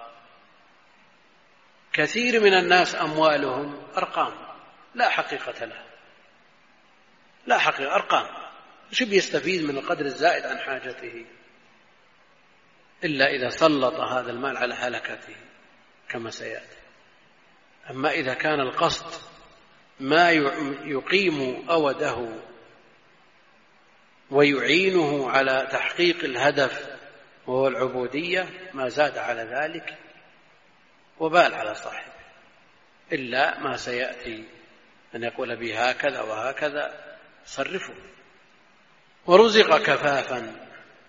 كثير من الناس أموالهم أرقام لا حقيقة لها، لا حقيقة، أرقام، شو بيستفيد من القدر الزائد عن حاجته إلا إذا سلط هذا المال على هلكته كما سيأتي. أما إذا كان القصد ما يقيم أوده ويعينه على تحقيق الهدف وهو العبودية ما زاد على ذلك وبال على صاحبه، إلا ما سيأتي أن يقول به هكذا وهكذا صرفه. ورزق كفافا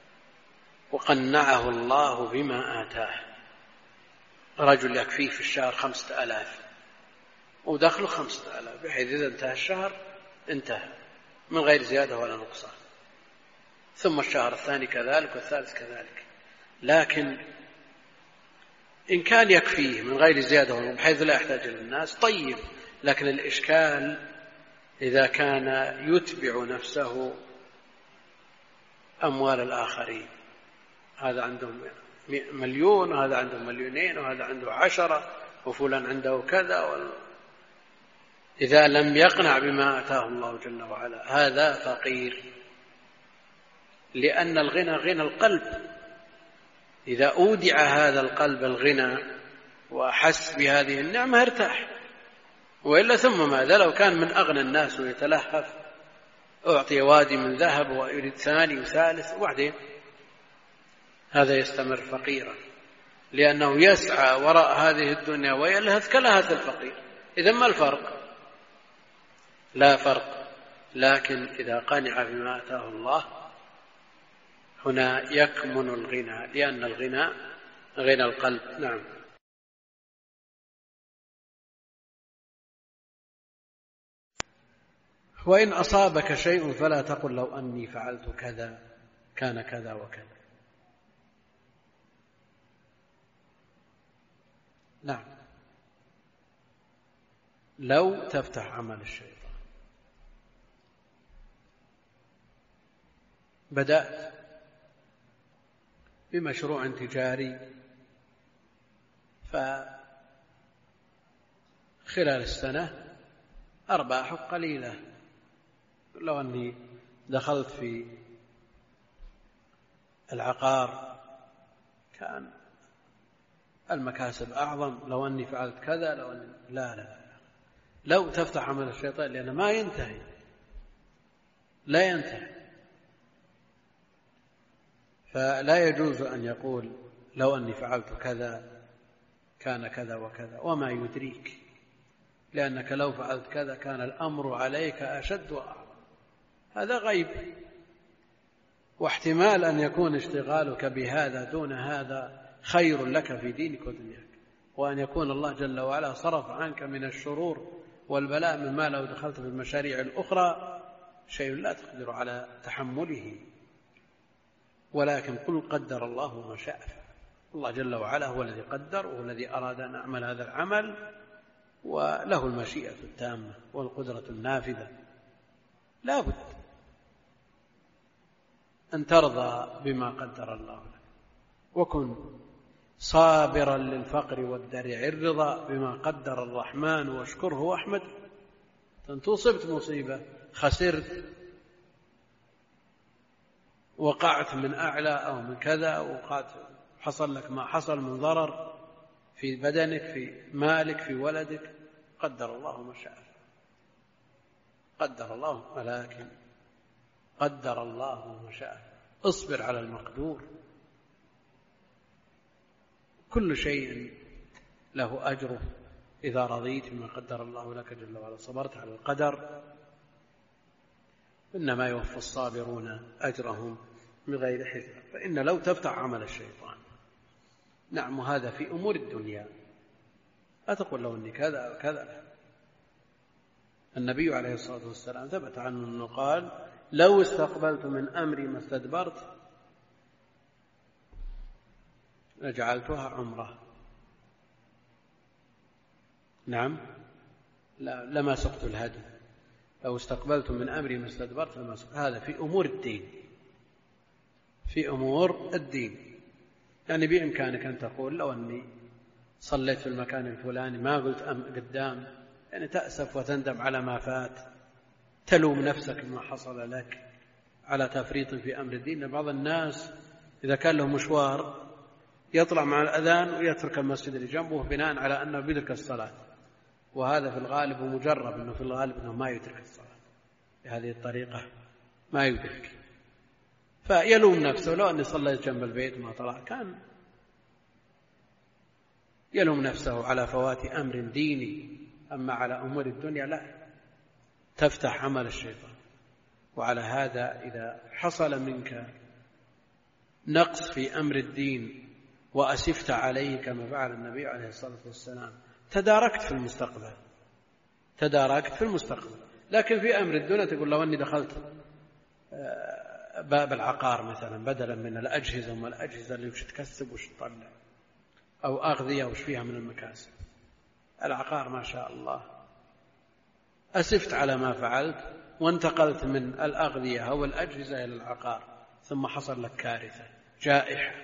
وقنعه الله بما آتاه. رجل يكفيه في الشهر خمسة آلاف ودخله خمسة آلاف، بحيث إذا انتهى الشهر انتهى من غير زيادة ولا نقصان، ثم الشهر الثاني كذلك والثالث كذلك. لكن إن كان يكفيه من غير زيادة ولا بحيث لا يحتاج إلى الناس طيب، لكن الإشكال إذا كان يتبع نفسه أموال الآخرين، هذا عنده مليون وهذا عنده مليونين وهذا عنده عشرة وفلان عنده كذا و... إذا لم يقنع بما آتاه الله جل وعلا هذا فقير، لأن الغنى غنى القلب. إذا أودع هذا القلب الغنى وأحس بهذه النعمة ارتاح، وإلا ثم ماذا؟ لو كان من أغنى الناس ويتلهف أعطي وادي من ذهب ويريد ثاني وثالث وبعدين هذا يستمر فقيرا. لأنه يسعى وراء هذه الدنيا ويلهث كلهث الفقير. إذن ما الفرق؟ لا فرق. لكن إذا قنع بما آتاه الله هنا يكمن الغنى، لأن الغنى غنى القلب. نعم. وإن أصابك شيء فلا تقل لو أني فعلت كذا كان كذا وكذا. نعم. لو تفتح عمل الشيطان. بدأت بمشروع تجاري، فخلال السنة أرباح قليلة، لو أني دخلت في العقار كان المكاسب أعظم، لو أني فعلت كذا، لو أني لا لا لو تفتح عمل الشيطان، لأنه ما ينتهي، لا ينتهي. فلا يجوز أن يقول لو أني فعلت كذا كان كذا وكذا، وما يدريك، لأنك لو فعلت كذا كان الأمر عليك أشد وأعظم. هذا غيب، واحتمال أن يكون اشتغالك بهذا دون هذا خير لك في دينك ودنياك، وأن يكون الله جل وعلا صرف عنك من الشرور والبلاء مما لو دخلت في المشاريع الأخرى شيء لا تقدر على تحمله. ولكن قل قدر الله ما شاء. الله جل وعلا هو الذي قدر، وهو الذي أراد أن أعمل هذا العمل، وله المشيئة التامة والقدرة النافذة. لا بد أن ترضى بما قدر الله لك، وكن صابرا للفقر والدرع. الرضا بما قدر الرحمن واشكره واحمد. أنت أصبت مصيبة، خسرت، وقعت من أعلى أو من كذا، وقعت حصل لك ما حصل من ضرر في بدنك، في مالك، في ولدك، قدر الله ما شاء. قدر الله، ولكن قدر الله ما شاء. اصبر على المقدور. كل شيء له أجره إذا رضيت بما قدر الله لك جل وعلا، صبرت على القدر. إنما يوفى الصابرون أجرهم بغير حساب. فإن لو تفتح عمل الشيطان. نعم، هذا في أمور الدنيا. لا تقول لو أني كذا وكذا. النبي عليه الصلاة والسلام ثبت عنه أنه قال لو استقبلت من أمري ما استدبرت لجعلتها عمرة. نعم، لا لما سقت الهدي. لو استقبلت من أمري ما استدبرت لما سقت. هذا في أمور الدين، في أمور الدين. يعني بإمكانك أن تقول لو أني صليت في المكان الفلاني ما قلت أم قدام، يعني تأسف وتندم على ما فات، تلوم نفسك ما حصل لك على تفريط في أمر الدين. بعض الناس إذا كان له مشوار يطلع مع الأذان ويترك المسجد اللي جنبه بناء على أنه بيدرك الصلاة، وهذا في الغالب ومجرب أنه في الغالب أنه ما يدرك الصلاة بهذه الطريقة، ما يدرك. فيلوم نفسه لو أني صليت جنب البيت ما طلع، كان يلوم نفسه على فوات أمر ديني. أما على أمور الدنيا لا، تفتح عمل الشيطان. وعلى هذا إذا حصل منك نقص في أمر الدين وأسفت عليه كما فعل النبي عليه الصلاة والسلام، تداركت في المستقبل، تداركت في المستقبل. لكن في أمر الدنيا تقول لو أني دخلت باب العقار مثلا بدلا من الأجهزة وما الأجهزة اللي وش تكسب وش تطلع، أو أغذية وش فيها من المكاسب. العقار ما شاء الله، أسفت على ما فعلت وانتقلت من الأغذية أو الأجهزة إلى العقار، ثم حصل لك كارثة، جائحة،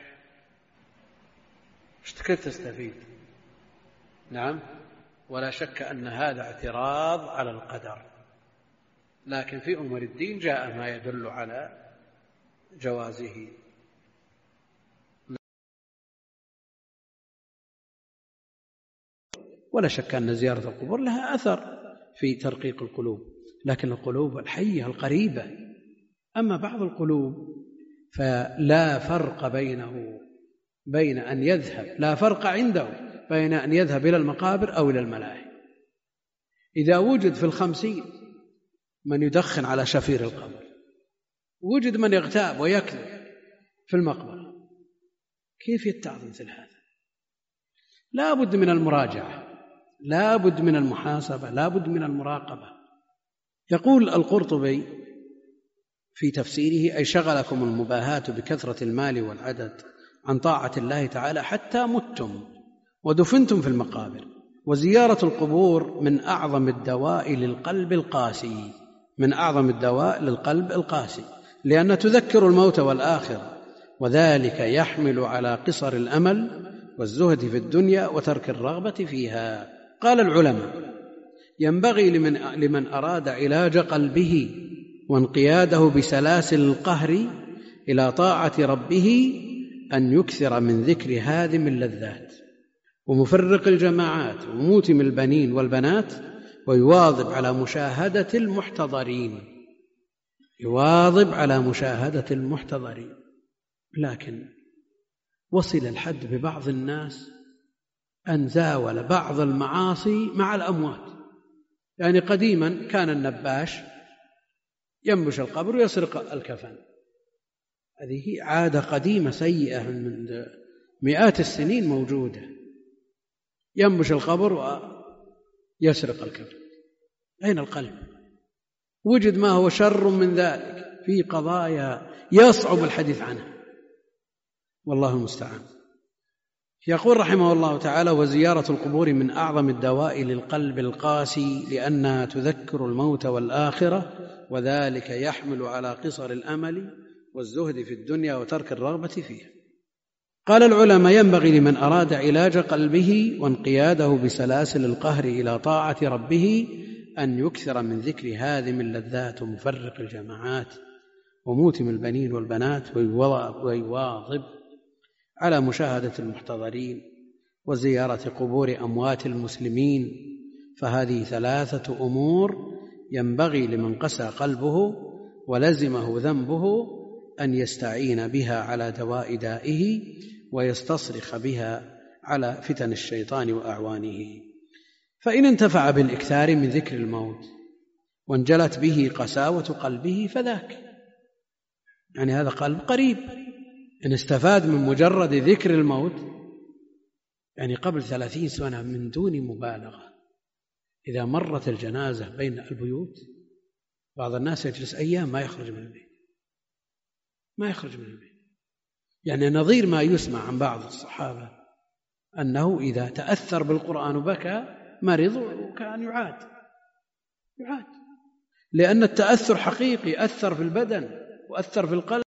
كيف تستفيد؟ نعم، ولا شك أن هذا اعتراض على القدر. لكن في أمور الدين جاء ما يدل على جوازه. ولا شك أن زيارة القبور لها أثر في ترقيق القلوب، لكن القلوب الحية القريبة. أما بعض القلوب فلا فرق بينه بين أن يذهب، لا فرق عنده بين أن يذهب إلى المقابر أو إلى الملاهي. إذا وجد في الخمسين من يدخن على شفير القبر، وجد من يغتاب ويكذب في المقبرة، كيف يتعظ مثل هذا؟ لا بد من المراجعة، لا بد من المحاسبة، لا بد من المراقبة. يقول القرطبي في تفسيره: أي شغلكم المباهاة بكثرة المال والعدد عن طاعة الله تعالى حتى متم ودفنتم في المقابر. وزيارة القبور من أعظم الدواء للقلب القاسي، من أعظم الدواء للقلب القاسي، لأن تذكر الموت والآخرة، وذلك يحمل على قصر الأمل والزهد في الدنيا وترك الرغبة فيها. قال العلماء: ينبغي لمن, لمن أراد علاج قلبه وانقياده بسلاسل القهر إلى طاعة ربه أن يكثر من ذكر هادم اللذات ومفرق الجماعات وموتم البنين والبنات، ويواظب على مشاهدة المحتضرين، يواظب على مشاهدة المحتضرين. لكن وصل الحد ببعض الناس أن زاول بعض المعاصي مع الأموات. يعني قديما كان النباش ينبش القبر ويسرق الكفن، هذه عادة قديمة سيئة من مئات السنين موجودة، ينبش القبر ويسرق الكفن. أين القلب؟ وجد ما هو شر من ذلك في قضايا يصعب الحديث عنها، والله المستعان. يقول رحمه الله تعالى: وزيارة القبور من أعظم الدواء للقلب القاسي، لأنها تذكر الموت والآخرة، وذلك يحمل على قصر الأمل والزهد في الدنيا وترك الرغبة فيها. قال العلماء: ينبغي لمن أراد علاج قلبه وانقياده بسلاسل القهر إلى طاعة ربه أن يكثر من ذكر هادم اللذات ومفرق الجماعات وموتم البنين والبنات، ويواظب على مشاهدة المحتضرين وزيارة قبور أموات المسلمين، فهذه ثلاثة أمور ينبغي لمن قسى قلبه ولزمه ذنبه أن يستعين بها على دواء دائه ويستصرخ بها على فتن الشيطان وأعوانه. فإن انتفع بالإكثار من ذكر الموت وانجلت به قساوة قلبه فذاك، يعني هذا قلب قريب. إن استفاد من مجرد ذكر الموت، يعني قبل ثلاثين سنة من دون مبالغة، إذا مرت الجنازة بين البيوت بعض الناس يجلس أيام ما يخرج من البيت، ما يخرج من البيت. يعني نظير ما يسمع عن بعض الصحابة أنه إذا تأثر بالقرآن وبكى مرض وكان يعاد يعاد لأن التأثر حقيقي، أثر في البدن وأثر في القلب.